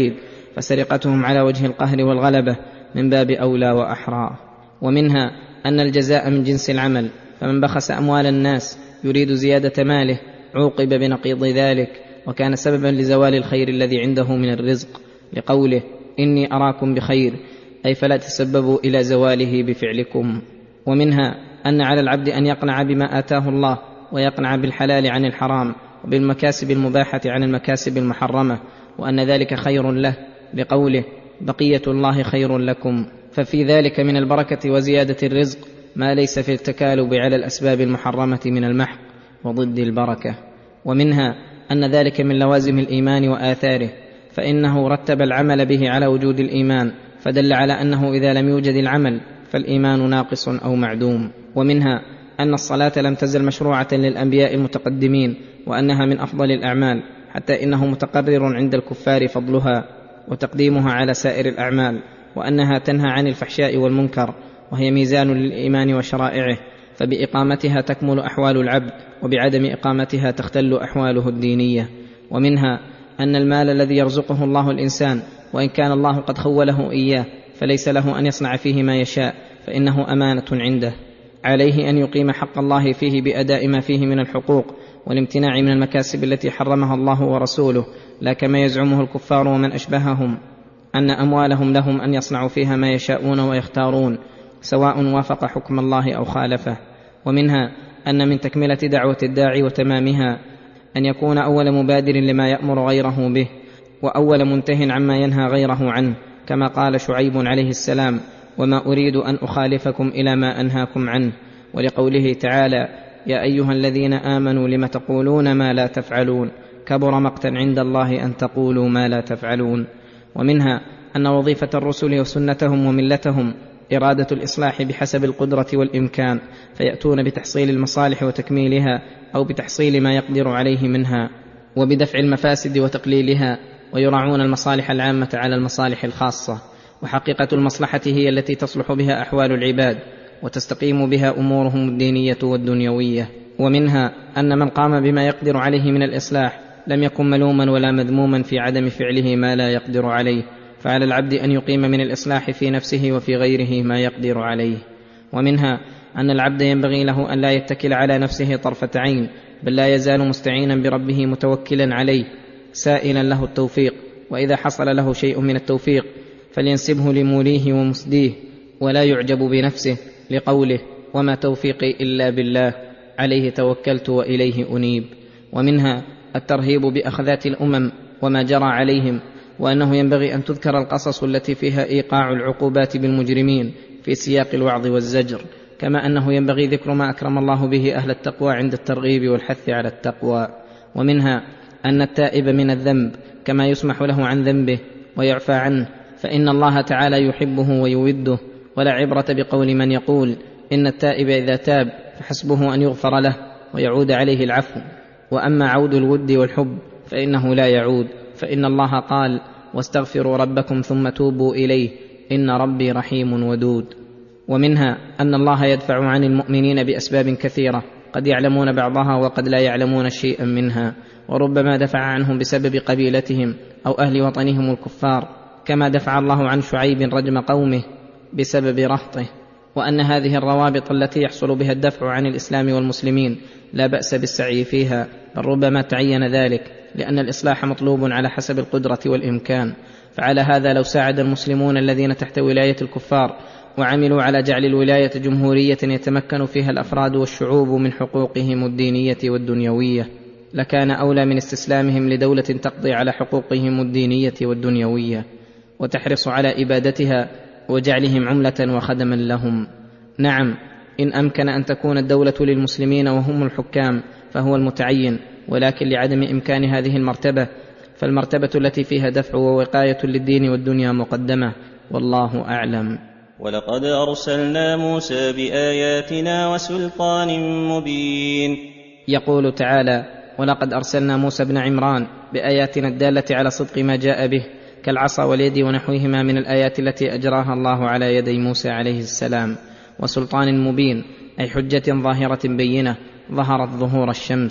فسرقتهم على وجه القهر والغلبة من باب أولى وأحرى. ومنها أن الجزاء من جنس العمل، فمن بخس أموال الناس يريد زيادة ماله عوقب بنقيض ذلك، وكان سببا لزوال الخير الذي عنده من الرزق، لقوله إني أراكم بخير، أي فلا تسببوا إلى زواله بفعلكم. ومنها أن على العبد أن يقنع بما آتاه الله، ويقنع بالحلال عن الحرام، وبالمكاسب المباحة عن المكاسب المحرمة، وأن ذلك خير له، لقوله بقية الله خير لكم. ففي ذلك من البركة وزيادة الرزق ما ليس في التكالب على الأسباب المحرمة من المحق وضد البركة. ومنها أن ذلك من لوازم الإيمان وآثاره، فإنه رتب العمل به على وجود الإيمان، فدل على أنه إذا لم يوجد العمل فالإيمان ناقص أو معدوم. ومنها أن الصلاة لم تزل مشروعة للأنبياء المتقدمين، وأنها من أفضل الأعمال، حتى إنه متقرر عند الكفار فضلها وتقديمها على سائر الأعمال، وأنها تنهى عن الفحشاء والمنكر، وهي ميزان للإيمان وشرائعه، فبإقامتها تكمل أحوال العبد، وبعدم إقامتها تختل أحواله الدينية. ومنها أن المال الذي يرزقه الله الإنسان، وإن كان الله قد خوله إياه، فليس له أن يصنع فيه ما يشاء، فإنه أمانة عنده، عليه أن يقيم حق الله فيه بأداء ما فيه من الحقوق والامتناع من المكاسب التي حرمها الله ورسوله، لا كما يزعمه الكفار ومن أشبههم أن أموالهم لهم أن يصنعوا فيها ما يشاءون ويختارون، سواء وافق حكم الله أو خالفه. ومنها أن من تكملة دعوة الداعي وتمامها أن يكون أول مبادر لما يأمر غيره به، وأول منته عما ينهى غيره عنه، كما قال شعيب عليه السلام وما أريد أن أخالفكم إلى ما أنهاكم عنه، ولقوله تعالى يا أيها الذين آمنوا لم تقولون ما لا تفعلون كبر مقتا عند الله أن تقولوا ما لا تفعلون. ومنها أن وظيفة الرسل وسنتهم وملتهم إرادة الإصلاح بحسب القدرة والإمكان، فيأتون بتحصيل المصالح وتكميلها، أو بتحصيل ما يقدر عليه منها، وبدفع المفاسد وتقليلها، ويراعون المصالح العامة على المصالح الخاصة. وحقيقة المصلحة هي التي تصلح بها أحوال العباد وتستقيم بها أمورهم الدينية والدنيوية. ومنها أن من قام بما يقدر عليه من الإصلاح لم يكن ملوما ولا مذموما في عدم فعله ما لا يقدر عليه، فعلى العبد أن يقيم من الإصلاح في نفسه وفي غيره ما يقدر عليه. ومنها أن العبد ينبغي له أن لا يتكل على نفسه طرفة عين، بل لا يزال مستعينا بربه متوكلا عليه سائلا له التوفيق، وإذا حصل له شيء من التوفيق فلينسبه لموليه ومسديه، ولا يعجب بنفسه، لقوله وما توفيقي إلا بالله عليه توكلت وإليه أنيب. ومنها الترهيب بأخذات الأمم وما جرى عليهم، وأنه ينبغي أن تذكر القصص التي فيها إيقاع العقوبات بالمجرمين في سياق الوعظ والزجر، كما أنه ينبغي ذكر ما أكرم الله به أهل التقوى عند الترغيب والحث على التقوى. ومنها أن التائب من الذنب كما يسمح له عن ذنبه ويعفى عنه، فإن الله تعالى يحبه ويوده، ولا عبرة بقول من يقول إن التائب إذا تاب فحسبه أن يغفر له ويعود عليه العفو، وأما عود الود والحب فإنه لا يعود، فإن الله قال واستغفروا ربكم ثم توبوا إليه إن ربي رحيم ودود. ومنها أن الله يدفع عن المؤمنين بأسباب كثيرة قد يعلمون بعضها وقد لا يعلمون شيئا منها، وربما دفع عنهم بسبب قبيلتهم أو أهل وطنهم الكفار، كما دفع الله عن شعيب رجم قومه بسبب رهطه. وأن هذه الروابط التي يحصل بها الدفع عن الإسلام والمسلمين لا بأس بالسعي فيها، بل ربما تعين ذلك، لأن الإصلاح مطلوب على حسب القدرة والإمكان. فعلى هذا لو ساعد المسلمون الذين تحت ولاية الكفار وعملوا على جعل الولاية جمهورية يتمكن فيها الأفراد والشعوب من حقوقهم الدينية والدنيوية، لكان أولى من استسلامهم لدولة تقضي على حقوقهم الدينية والدنيوية وتحرص على إبادتها وجعلهم عملة وخدما لهم. نعم، إن أمكن أن تكون الدولة للمسلمين وهم الحكام فهو المتعين، ولكن لعدم إمكان هذه المرتبة فالمرتبة التي فيها دفع ووقاية للدين والدنيا مقدمة، والله أعلم. ولقد أرسلنا موسى بآياتنا وسلطان مبين. يقول تعالى ولقد أرسلنا موسى بن عمران بآياتنا الدالة على صدق ما جاء به، كالعصا واليد ونحوهما من الآيات التي أجراها الله على يدي موسى عليه السلام، وسلطان مبين أي حجة ظاهرة بينة ظهرت ظهور الشمس.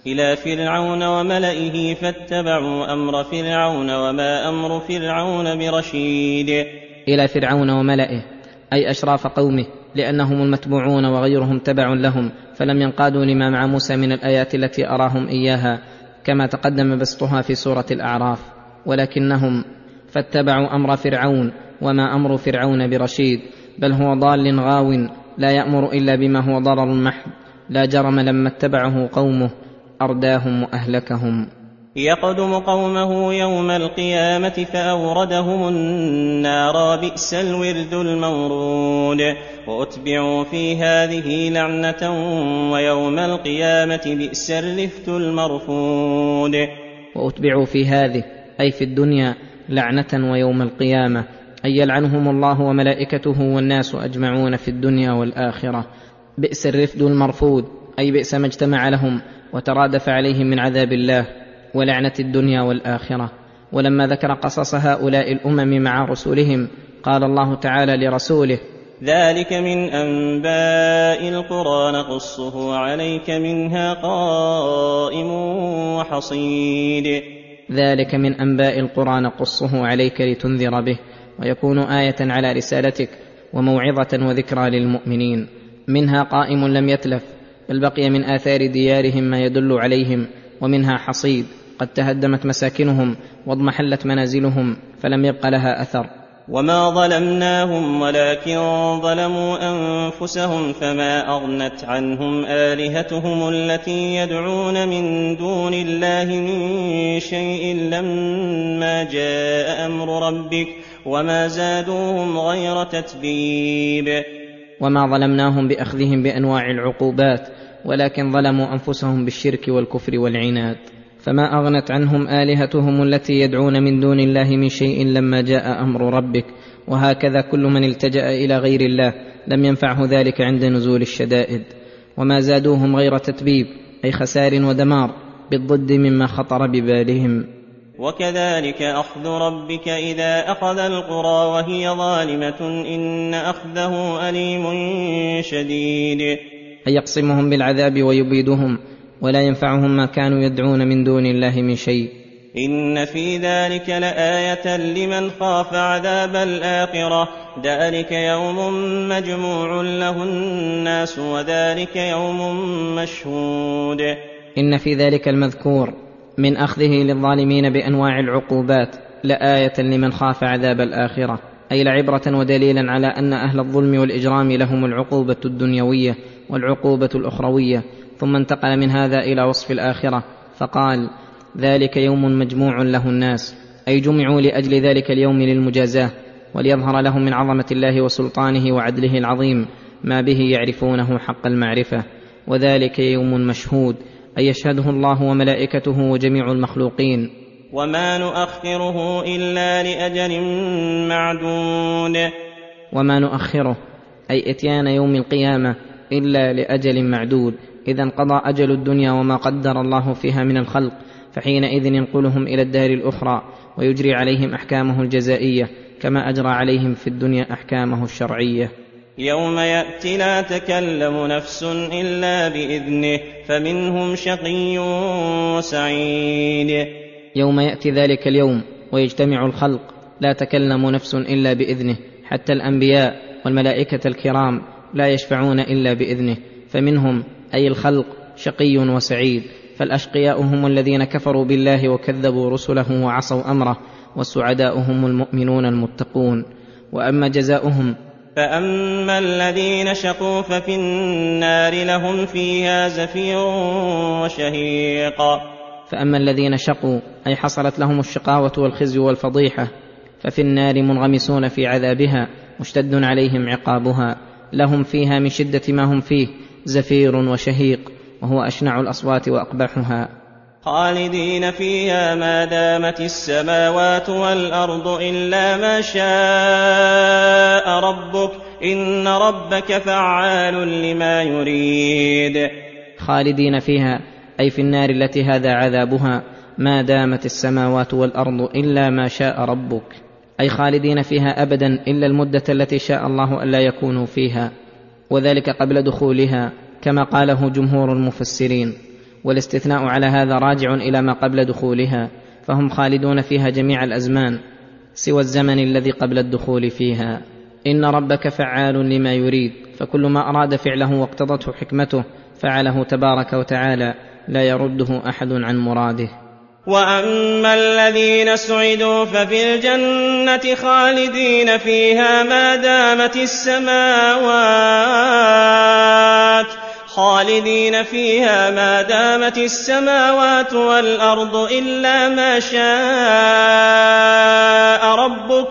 إلى فرعون وملئه فاتبعوا أمر فرعون وما أمر فرعون برشيد. إلى فرعون وملئه أي أشراف قومه، لأنهم المتبوعون وغيرهم تبع لهم، فلم ينقادوا لما مع موسى من الآيات التي أراهم إياها كما تقدم بسطها في سورة الأعراف، ولكنهم فاتبعوا أمر فرعون وما أمر فرعون برشيد، بل هو ضال غاو لا يأمر إلا بما هو ضرر محض. لا جرم لما اتبعه قومه أرداهم وأهلكهم. يقدم قومه يوم القيامة فأوردهم النار بئس الورد المورود. وأتبعوا في هذه لعنة ويوم القيامة بئس الرفد المرفود. وأتبعوا في هذه أي في الدنيا لعنة ويوم القيامة أي يلعنهم الله وملائكته والناس أجمعون في الدنيا والآخرة. بئس الرفد المرفود أي بئس ما اجتمع لهم وترادف عليهم من عذاب الله ولعنة الدنيا والآخرة. ولما ذكر قصص هؤلاء الأمم مع رسلهم قال الله تعالى لرسوله: ذلك من أنباء القرى نقصه عليك منها قائم وحصيد. ذلك من أنباء القرى نقصه عليك لتنذر به ويكون آية على رسالتك وموعظة وذكرى للمؤمنين. منها قائم لم يتلف، بل بقي من آثار ديارهم ما يدل عليهم، ومنها حصيد قد تهدمت مساكنهم واضمحلت منازلهم فلم يبق لها أثر. وما ظلمناهم ولكن ظلموا أنفسهم فما أغنت عنهم آلهتهم التي يدعون من دون الله من شيء لما جاء أمر ربك وما زادوهم غير تتبيب. وما ظلمناهم بأخذهم بأنواع العقوبات، ولكن ظلموا أنفسهم بالشرك والكفر والعناد. فما أغنت عنهم آلهتهم التي يدعون من دون الله من شيء لما جاء أمر ربك. وهكذا كل من التجأ إلى غير الله لم ينفعه ذلك عند نزول الشدائد. وما زادوهم غير تتبيب أي خسار ودمار بالضد مما خطر ببالهم. وكذلك أخذ ربك إذا أخذ القرى وهي ظالمة إن أخذه أليم شديد. أي يقسمهم بالعذاب ويبيدهم ولا ينفعهم ما كانوا يدعون من دون الله من شيء. إن في ذلك لآية لمن خاف عذاب الآخرة ذلك يوم مجموع له الناس وذلك يوم مشهود. إن في ذلك المذكور من أخذه للظالمين بأنواع العقوبات لآية لمن خاف عذاب الآخرة، أي لعبرة ودليلا على أن أهل الظلم والإجرام لهم العقوبة الدنيوية والعقوبة الأخروية. ثم انتقل من هذا إلى وصف الآخرة فقال: ذلك يوم مجموع له الناس، أي جمعوا لأجل ذلك اليوم للمجازاة وليظهر لهم من عظمة الله وسلطانه وعدله العظيم ما به يعرفونه حق المعرفة. وذلك يوم مشهود أي يشهده الله وملائكته وجميع المخلوقين. وما نؤخره إلا لأجل معدود. وما نؤخره أي إتيان يوم القيامة إلا لأجل معدود. إذا انقضى أجل الدنيا وما قدر الله فيها من الخلق، فحينئذ ينقلهم إلى الدار الأخرى ويجري عليهم أحكامه الجزائية كما أجرى عليهم في الدنيا أحكامه الشرعية. يوم يأتي لا تكلم نفس إلا بإذنه فمنهم شقي وسعيد. يوم يأتي ذلك اليوم ويجتمع الخلق لا تكلم نفس إلا بإذنه، حتى الأنبياء والملائكة الكرام لا يشفعون إلا بإذنه. فمنهم أي الخلق شقي وسعيد، فالأشقياء هم الذين كفروا بالله وكذبوا رسله وعصوا أمره، والسعداء هم المؤمنون المتقون. وأما جزاؤهم فأما الذين شقوا ففي النار لهم فيها زفير وشهيق. فأما الذين شقوا أي حصلت لهم الشقاوة والخزي والفضيحة ففي النار منغمسون في عذابها مشتد عليهم عقابها، لهم فيها من شدة ما هم فيه زفير وشهيق، وهو أشنع الأصوات وأقبحها. خالدين فيها ما دامت السماوات والأرض إلا ما شاء ربك إن ربك فعال لما يريد. خالدين فيها أي في النار التي هذا عذابها ما دامت السماوات والأرض إلا ما شاء ربك، أي خالدين فيها أبدا إلا المدة التي شاء الله ألا يكونوا فيها، وذلك قبل دخولها كما قاله جمهور المفسرين. والاستثناء على هذا راجع إلى ما قبل دخولها، فهم خالدون فيها جميع الأزمان سوى الزمن الذي قبل الدخول فيها. إن ربك فعال لما يريد، فكل ما أراد فعله واقتضته حكمته فعله تبارك وتعالى، لا يرده أحد عن مراده. وأما الذين سعدوا ففي الجنة خالدين فيها ما دامت السماوات والأرض إلا ما شاء ربك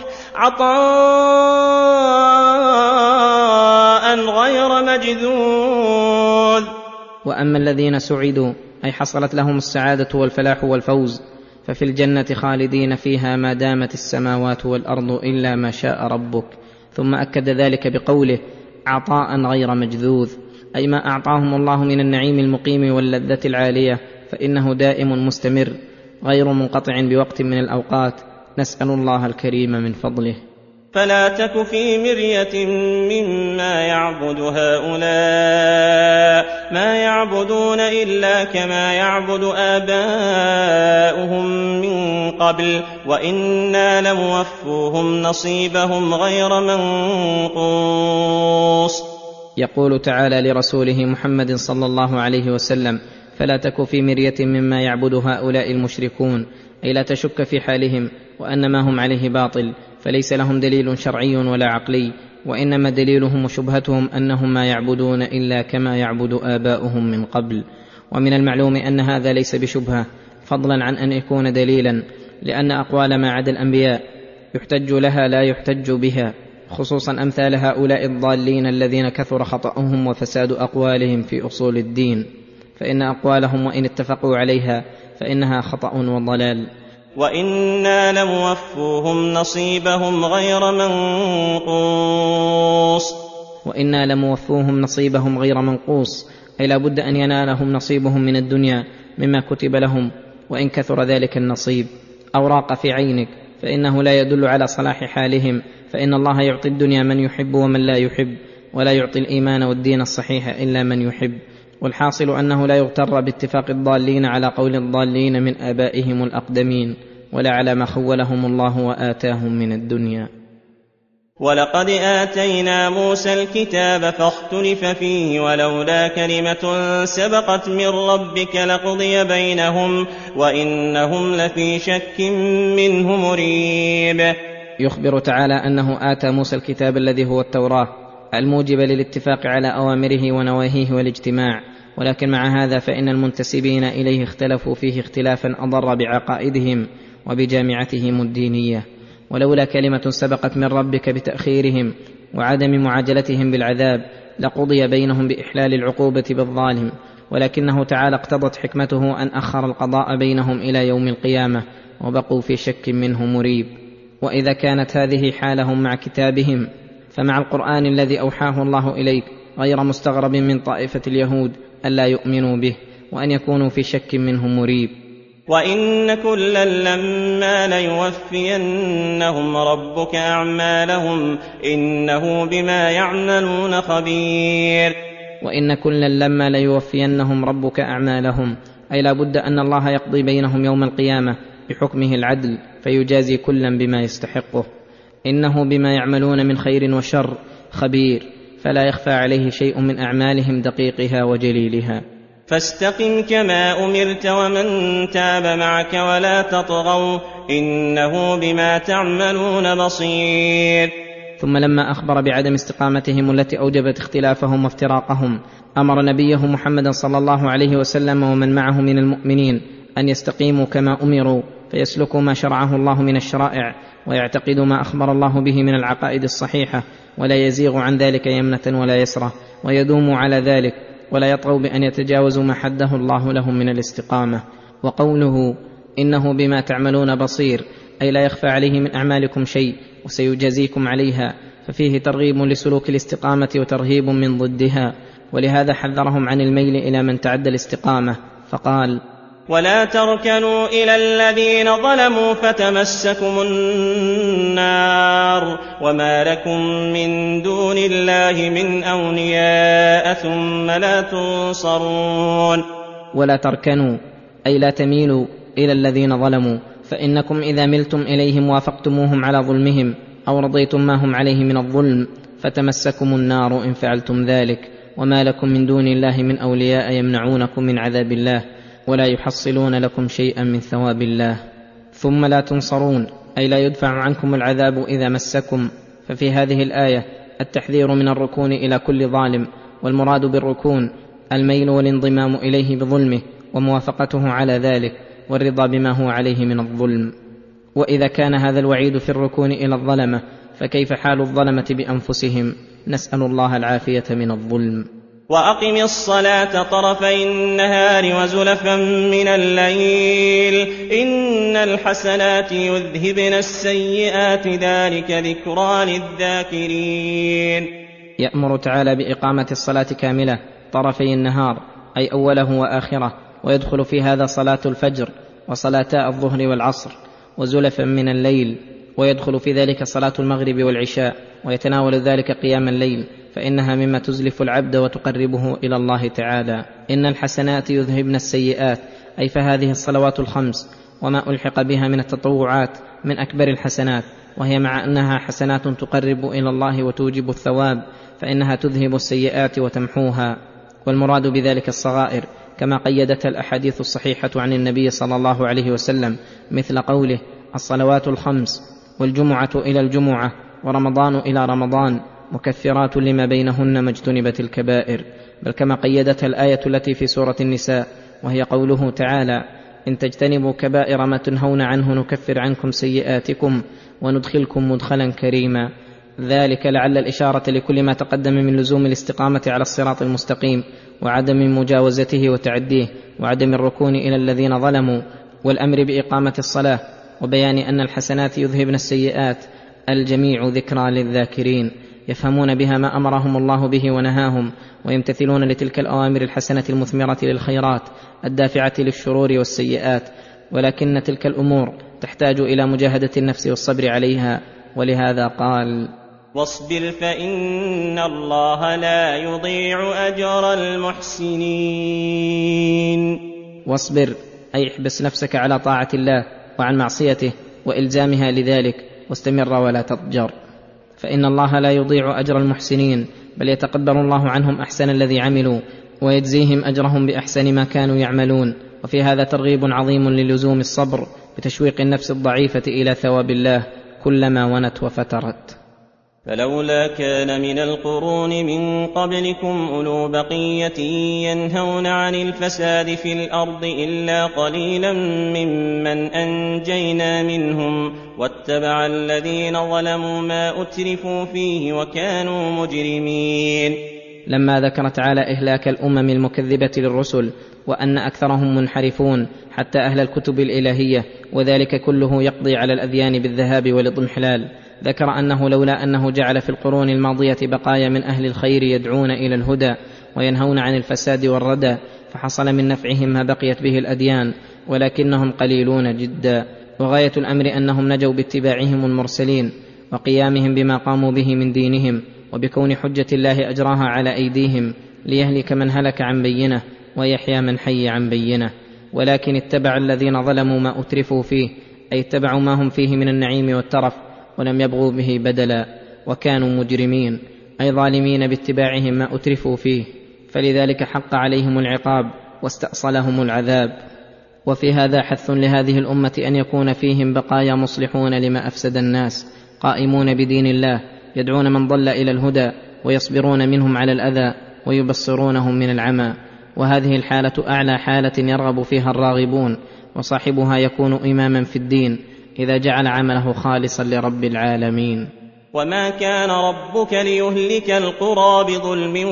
عطاء غير مجذوذ. وأما الذين سعدوا أي حصلت لهم السعادة والفلاح والفوز، ففي الجنة خالدين فيها ما دامت السماوات والأرض إلا ما شاء ربك، ثم أكد ذلك بقوله عطاء غير مجذوذ، أي ما أعطاهم الله من النعيم المقيم واللذة العالية فإنه دائم مستمر غير منقطع بوقت من الأوقات، نسأل الله الكريم من فضله. فلا تك في مرية مما يعبد هؤلاء، ما يعبدون إلا كما يعبد آباؤهم من قبل، وإنا لموفوهم نصيبهم غير منقوص. يقول تعالى لرسوله محمد صلى الله عليه وسلم: فلا تك في مرية مما يعبد هؤلاء المشركون، أي لا تشك في حالهم وأن ما هم عليه باطل، فليس لهم دليل شرعي ولا عقلي، وإنما دليلهم وشبهتهم أنهم ما يعبدون إلا كما يعبد آباؤهم من قبل. ومن المعلوم أن هذا ليس بشبهة فضلا عن أن يكون دليلا، لأن أقوال ما عدا الأنبياء يحتج لها لا يحتج بها، خصوصا أمثال هؤلاء الضالين الذين كثر خطأهم وفساد أقوالهم في أصول الدين، فإن أقوالهم وإن اتفقوا عليها فإنها خطأ وضلال. وإنا لموفوهم نصيبهم غير منقوص. وإنا لموفوهم نصيبهم غير منقوص، أي لا بد أن ينالهم نصيبهم من الدنيا مما كتب لهم، وإن كثر ذلك النصيب أو راق في عينك فإنه لا يدل على صلاح حالهم، فإن الله يعطي الدنيا من يحب ومن لا يحب، ولا يعطي الإيمان والدين الصحيح إلا من يحب. والحاصل أنه لا يغتر باتفاق الضالين على قول الضالين من آبائهم الأقدمين، ولا على ما خولهم الله وآتاهم من الدنيا. ولقد آتينا موسى الكتاب فاختلف فيه، ولولا كلمة سبقت من ربك لقضي بينهم وإنهم لفي شك منه مريب. يخبر تعالى أنه آتى موسى الكتاب الذي هو التوراة الموجب للاتفاق على أوامره ونواهيه والاجتماع، ولكن مع هذا فإن المنتسبين إليه اختلفوا فيه اختلافا أضر بعقائدهم وبجامعتهم الدينية. ولولا كلمة سبقت من ربك بتأخيرهم وعدم معاجلتهم بالعذاب لقضي بينهم بإحلال العقوبة بالظالم، ولكنه تعالى اقتضت حكمته أن أخر القضاء بينهم إلى يوم القيامة وبقوا في شك منه مريب. وإذا كانت هذه حالهم مع كتابهم، فمع القرآن الذي أوحاه الله إليك غير مستغرب من طائفة اليهود ألا يؤمنوا به وأن يكونوا في شك منه مريب. وإن كلا لما ليوفينهم ربك أعمالهم إنه بما يعملون خبير. وإن كلا لما ليوفينهم ربك أعمالهم، أي لا بد أن الله يقضي بينهم يوم القيامة بحكمه العدل فيجازي كلا بما يستحقه. إنه بما يعملون من خير وشر خبير، فلا يخفى عليه شيء من أعمالهم دقيقها وجليلها. فاستقم كما أمرت ومن تاب معك ولا تطغوا إنه بما تعملون بصير. ثم لما أخبر بعدم استقامتهم التي أوجبت اختلافهم وافتراقهم، أمر نبيه محمد صلى الله عليه وسلم ومن معه من المؤمنين أن يستقيموا كما أمروا، فيسلكوا ما شرعه الله من الشرائع ويعتقدوا ما أخبر الله به من العقائد الصحيحة، ولا يزيغ عن ذلك يمنة ولا يسرة، ويدوموا على ذلك ولا يطغوا بأن يتجاوزوا ما حده الله لهم من الاستقامة. وقوله إنه بما تعملون بصير، أي لا يخفى عليه من أعمالكم شيء وسيجازيكم عليها، ففيه ترغيب لسلوك الاستقامة وترهيب من ضدها، ولهذا حذرهم عن الميل إلى من تعدى الاستقامة فقال: ولا تركنوا إلى الذين ظلموا فتمسكم النار وما لكم من دون الله من أولياء ثم لا تنصرون. ولا تركنوا، أي لا تميلوا إلى الذين ظلموا، فإنكم إذا ملتم إليهم وافقتموهم على ظلمهم أو رضيتم ما هم عليه من الظلم فتمسكم النار إن فعلتم ذلك، وما لكم من دون الله من أولياء يمنعونكم من عذاب الله ولا يحصلون لكم شيئا من ثواب الله. ثم لا تنصرون، أي لا يدفع عنكم العذاب إذا مسكم. ففي هذه الآية التحذير من الركون إلى كل ظالم، والمراد بالركون الميل والانضمام إليه بظلمه وموافقته على ذلك والرضا بما هو عليه من الظلم. وإذا كان هذا الوعيد في الركون إلى الظلمة فكيف حال الظلمة بأنفسهم؟ نسأل الله العافية من الظلم. وأقم الصلاة طرفي النهار وزلفا من الليل إن الحسنات يذهبن السيئات ذلك ذكرى للذاكرين. يأمر تعالى بإقامة الصلاة كاملة طرفي النهار، أي أوله وآخره، ويدخل في هذا صلاة الفجر وصلاتا الظهر والعصر، وزلفا من الليل، ويدخل في ذلك صلاة المغرب والعشاء، ويتناول ذلك قيام الليل، فإنها مما تزلف العبد وتقربه إلى الله تعالى. إن الحسنات يذهبن السيئات، أي فهذه الصلوات الخمس وما ألحق بها من التطوعات من أكبر الحسنات، وهي مع أنها حسنات تقرب إلى الله وتوجب الثواب فإنها تذهب السيئات وتمحوها، والمراد بذلك الصغائر كما قيدتها الأحاديث الصحيحة عن النبي صلى الله عليه وسلم، مثل قوله: الصلوات الخمس والجمعة إلى الجمعة ورمضان إلى رمضان مكفرات لما بينهن ما اجتنبت الكبائر. بل كما قيدتها الآية التي في سورة النساء، وهي قوله تعالى: إن تجتنبوا كبائر ما تنهون عنه نكفر عنكم سيئاتكم وندخلكم مدخلا كريما. ذلك لعل الإشارة لكل ما تقدم من لزوم الاستقامة على الصراط المستقيم وعدم مجاوزته وتعديه، وعدم الركون إلى الذين ظلموا، والأمر بإقامة الصلاة، وبيان أن الحسنات يذهبن السيئات، الجميع ذكرى للذاكرين، يفهمون بها ما أمرهم الله به ونهاهم، ويمتثلون لتلك الأوامر الحسنة المثمرة للخيرات الدافعة للشرور والسيئات. ولكن تلك الأمور تحتاج إلى مجاهدة النفس والصبر عليها، ولهذا قال: واصبر فإن الله لا يضيع أجر المحسنين. واصبر، أي احبس نفسك على طاعة الله وعن معصيته وإلزامها لذلك، واستمر ولا تضجر، فإن الله لا يضيع أجر المحسنين، بل يتقبل الله عنهم أحسن الذي عملوا ويجزيهم أجرهم بأحسن ما كانوا يعملون. وفي هذا ترغيب عظيم للزوم الصبر بتشويق النفس الضعيفة إلى ثواب الله كلما ونت وفترت. فلولا كان من القرون من قبلكم أولو بقية ينهون عن الفساد في الأرض إلا قليلا ممن أنجينا منهم واتبع الذين ظلموا ما أترفوا فيه وكانوا مجرمين. لما ذكر تعالى إهلاك الأمم المكذبة للرسل وأن أكثرهم منحرفون حتى أهل الكتب الإلهية، وذلك كله يقضي على الأذيان بالذهاب والاضمحلال، ذكر أنه لولا أنه جعل في القرون الماضية بقايا من أهل الخير يدعون إلى الهدى وينهون عن الفساد والردى فحصل من نفعهم ما بقيت به الأديان، ولكنهم قليلون جدا. وغاية الأمر أنهم نجوا باتباعهم المرسلين وقيامهم بما قاموا به من دينهم، وبكون حجة الله أجراها على أيديهم ليهلك من هلك عن بينه ويحيى من حي عن بينه. ولكن اتبع الذين ظلموا ما أترفوا فيه، أي اتبعوا ما هم فيه من النعيم والترف ولم يبغوا به بدلا، وكانوا مجرمين، أي ظالمين باتباعهم ما أترفوا فيه، فلذلك حق عليهم العقاب واستأصلهم العذاب. وفي هذا حث لهذه الأمة أن يكون فيهم بقايا مصلحون لما أفسد الناس، قائمون بدين الله، يدعون من ضل إلى الهدى ويصبرون منهم على الأذى ويبصرونهم من العمى. وهذه الحالة أعلى حالة يرغب فيها الراغبون، وصاحبها يكون إماما في الدين إذا جعل عمله خالصا لرب العالمين. وما كان ربك ليهلك القرى بظلم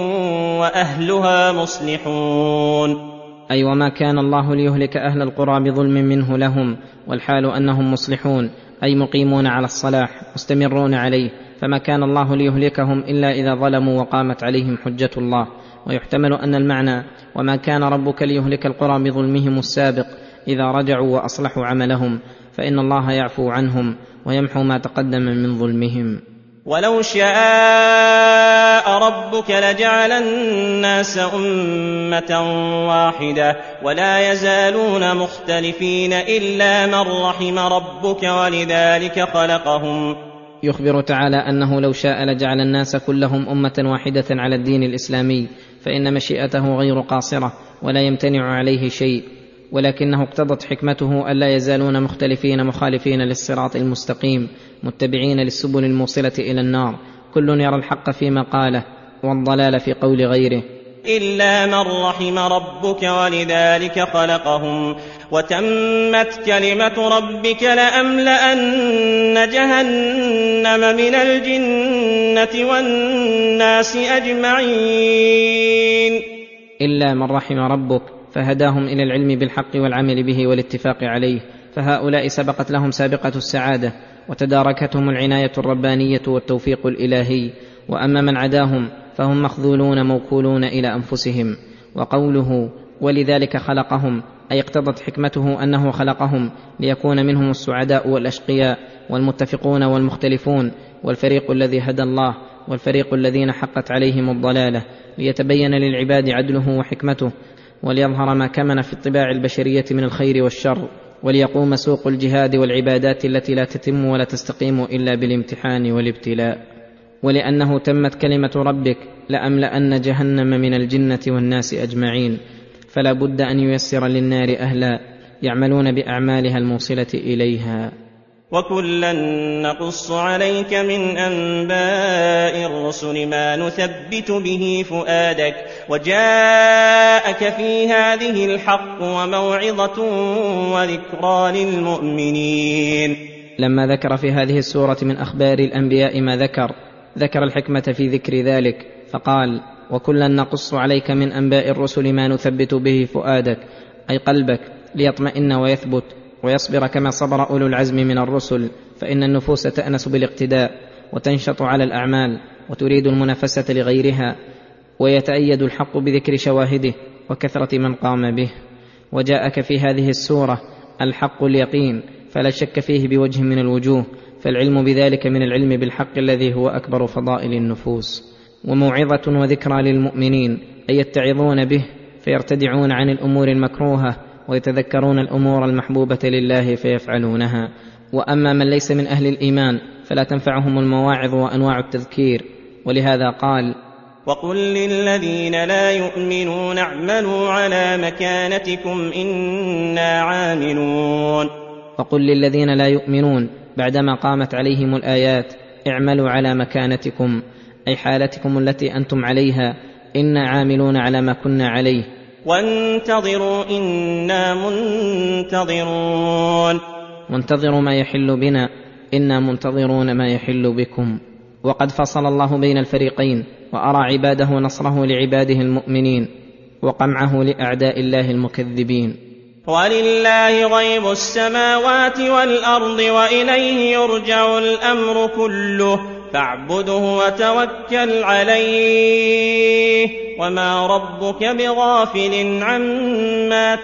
وأهلها مصلحون، أي وما كان الله ليهلك أهل القرى بظلم منه لهم، والحال أنهم مصلحون، أي مقيمون على الصلاح مستمرون عليه، فما كان الله ليهلكهم إلا إذا ظلموا وقامت عليهم حجة الله. ويحتمل أن المعنى وما كان ربك ليهلك القرى بظلمهم السابق إذا رجعوا وأصلحوا عملهم، فإن الله يعفو عنهم ويمحو ما تقدم من ظلمهم. ولو شاء ربك لجعل الناس أمة واحدة ولا يزالون مختلفين إلا من رحم ربك ولذلك خلقهم. يخبر تعالى أنه لو شاء لجعل الناس كلهم أمة واحدة على الدين الإسلامي، فإن مشيئته غير قاصرة ولا يمتنع عليه شيء، ولكنه اقتضت حكمته ألا يزالون مختلفين مخالفين للصراط المستقيم متبعين للسبل الموصلة إلى النار، كل يرى الحق فيما قاله والضلال في قول غيره إلا من رحم ربك ولذلك خلقهم. وتمت كلمة ربك لأملأن جهنم من الجنة والناس أجمعين. إلا من رحم ربك، فهداهم إلى العلم بالحق والعمل به والاتفاق عليه، فهؤلاء سبقت لهم سابقة السعادة وتداركتهم العناية الربانية والتوفيق الإلهي، وأما من عداهم فهم مخذولون موكولون إلى أنفسهم. وقوله ولذلك خلقهم أي اقتضت حكمته أنه خلقهم ليكون منهم السعداء والأشقياء والمتفقون والمختلفون، والفريق الذي هدى الله والفريق الذين حقت عليهم الضلالة، ليتبين للعباد عدله وحكمته، وليظهر ما كمن في الطباع البشرية من الخير والشر، وليقوم سوق الجهاد والعبادات التي لا تتم ولا تستقيم إلا بالامتحان والابتلاء. ولأنه تمت كلمة ربك لأملأن جهنم من الجنة والناس أجمعين، فلا بد أن ييسر للنار أهلا يعملون بأعمالها الموصلة إليها. وكلا نقص عليك من أنباء الرسل ما نثبت به فؤادك وجاءك في هذه الحق وموعظة وذكرى للمؤمنين. لما ذكر في هذه السورة من أخبار الأنبياء ما ذكر الحكمة في ذكر ذلك، فقال وكلا نقص عليك من أنباء الرسل ما نثبت به فؤادك، أي قلبك، ليطمئن ويثبت ويصبر كما صبر أولو العزم من الرسل، فإن النفوس تأنس بالاقتداء وتنشط على الأعمال وتريد المنافسة لغيرها، ويتأيد الحق بذكر شواهده وكثرة من قام به. وجاءك في هذه السورة الحق اليقين، فلا شك فيه بوجه من الوجوه، فالعلم بذلك من العلم بالحق الذي هو أكبر فضائل النفوس. وموعظة وذكرى للمؤمنين، أي يتعظون به فيرتدعون عن الأمور المكروهة ويتذكرون الأمور المحبوبة لله فيفعلونها. وأما من ليس من أهل الإيمان فلا تنفعهم المواعظ وأنواع التذكير، ولهذا قال وقل للذين لا يؤمنون اعملوا على مكانتكم إنا عاملون. وقل للذين لا يؤمنون بعدما قامت عليهم الآيات اعملوا على مكانتكم، أي حالتكم التي أنتم عليها، إنا عاملون على ما كنا عليه. وانتظروا إنا منتظرون. وانتظروا ما يحل بنا، إنا منتظرون ما يحل بكم. وقد فصل الله بين الفريقين وأرى عباده نصره لعباده المؤمنين وقمعه لأعداء الله المكذبين. ولله غيب السماوات والأرض وإليه يرجع الأمر كله فاعبده وتوكل عليه وما ربك بغافل عما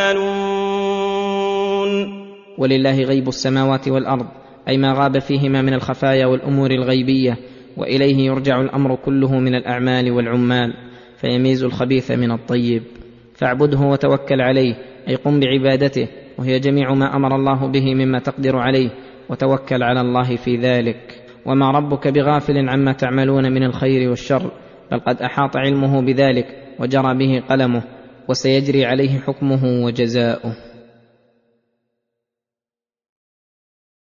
تعملون. ولله غيب السماوات والأرض، أي ما غاب فيهما من الخفايا والأمور الغيبية، وإليه يرجع الأمر كله من الأعمال والعمال، فيميز الخبيث من الطيب. فاعبده وتوكل عليه، أي قم بعبادته، وهي جميع ما أمر الله به مما تقدر عليه، وتوكل على الله في ذلك. وما ربك بغافل عما تعملون من الخير والشر، بل قد أحاط علمه بذلك وجرى به قلمه، وسيجري عليه حكمه وجزاؤه.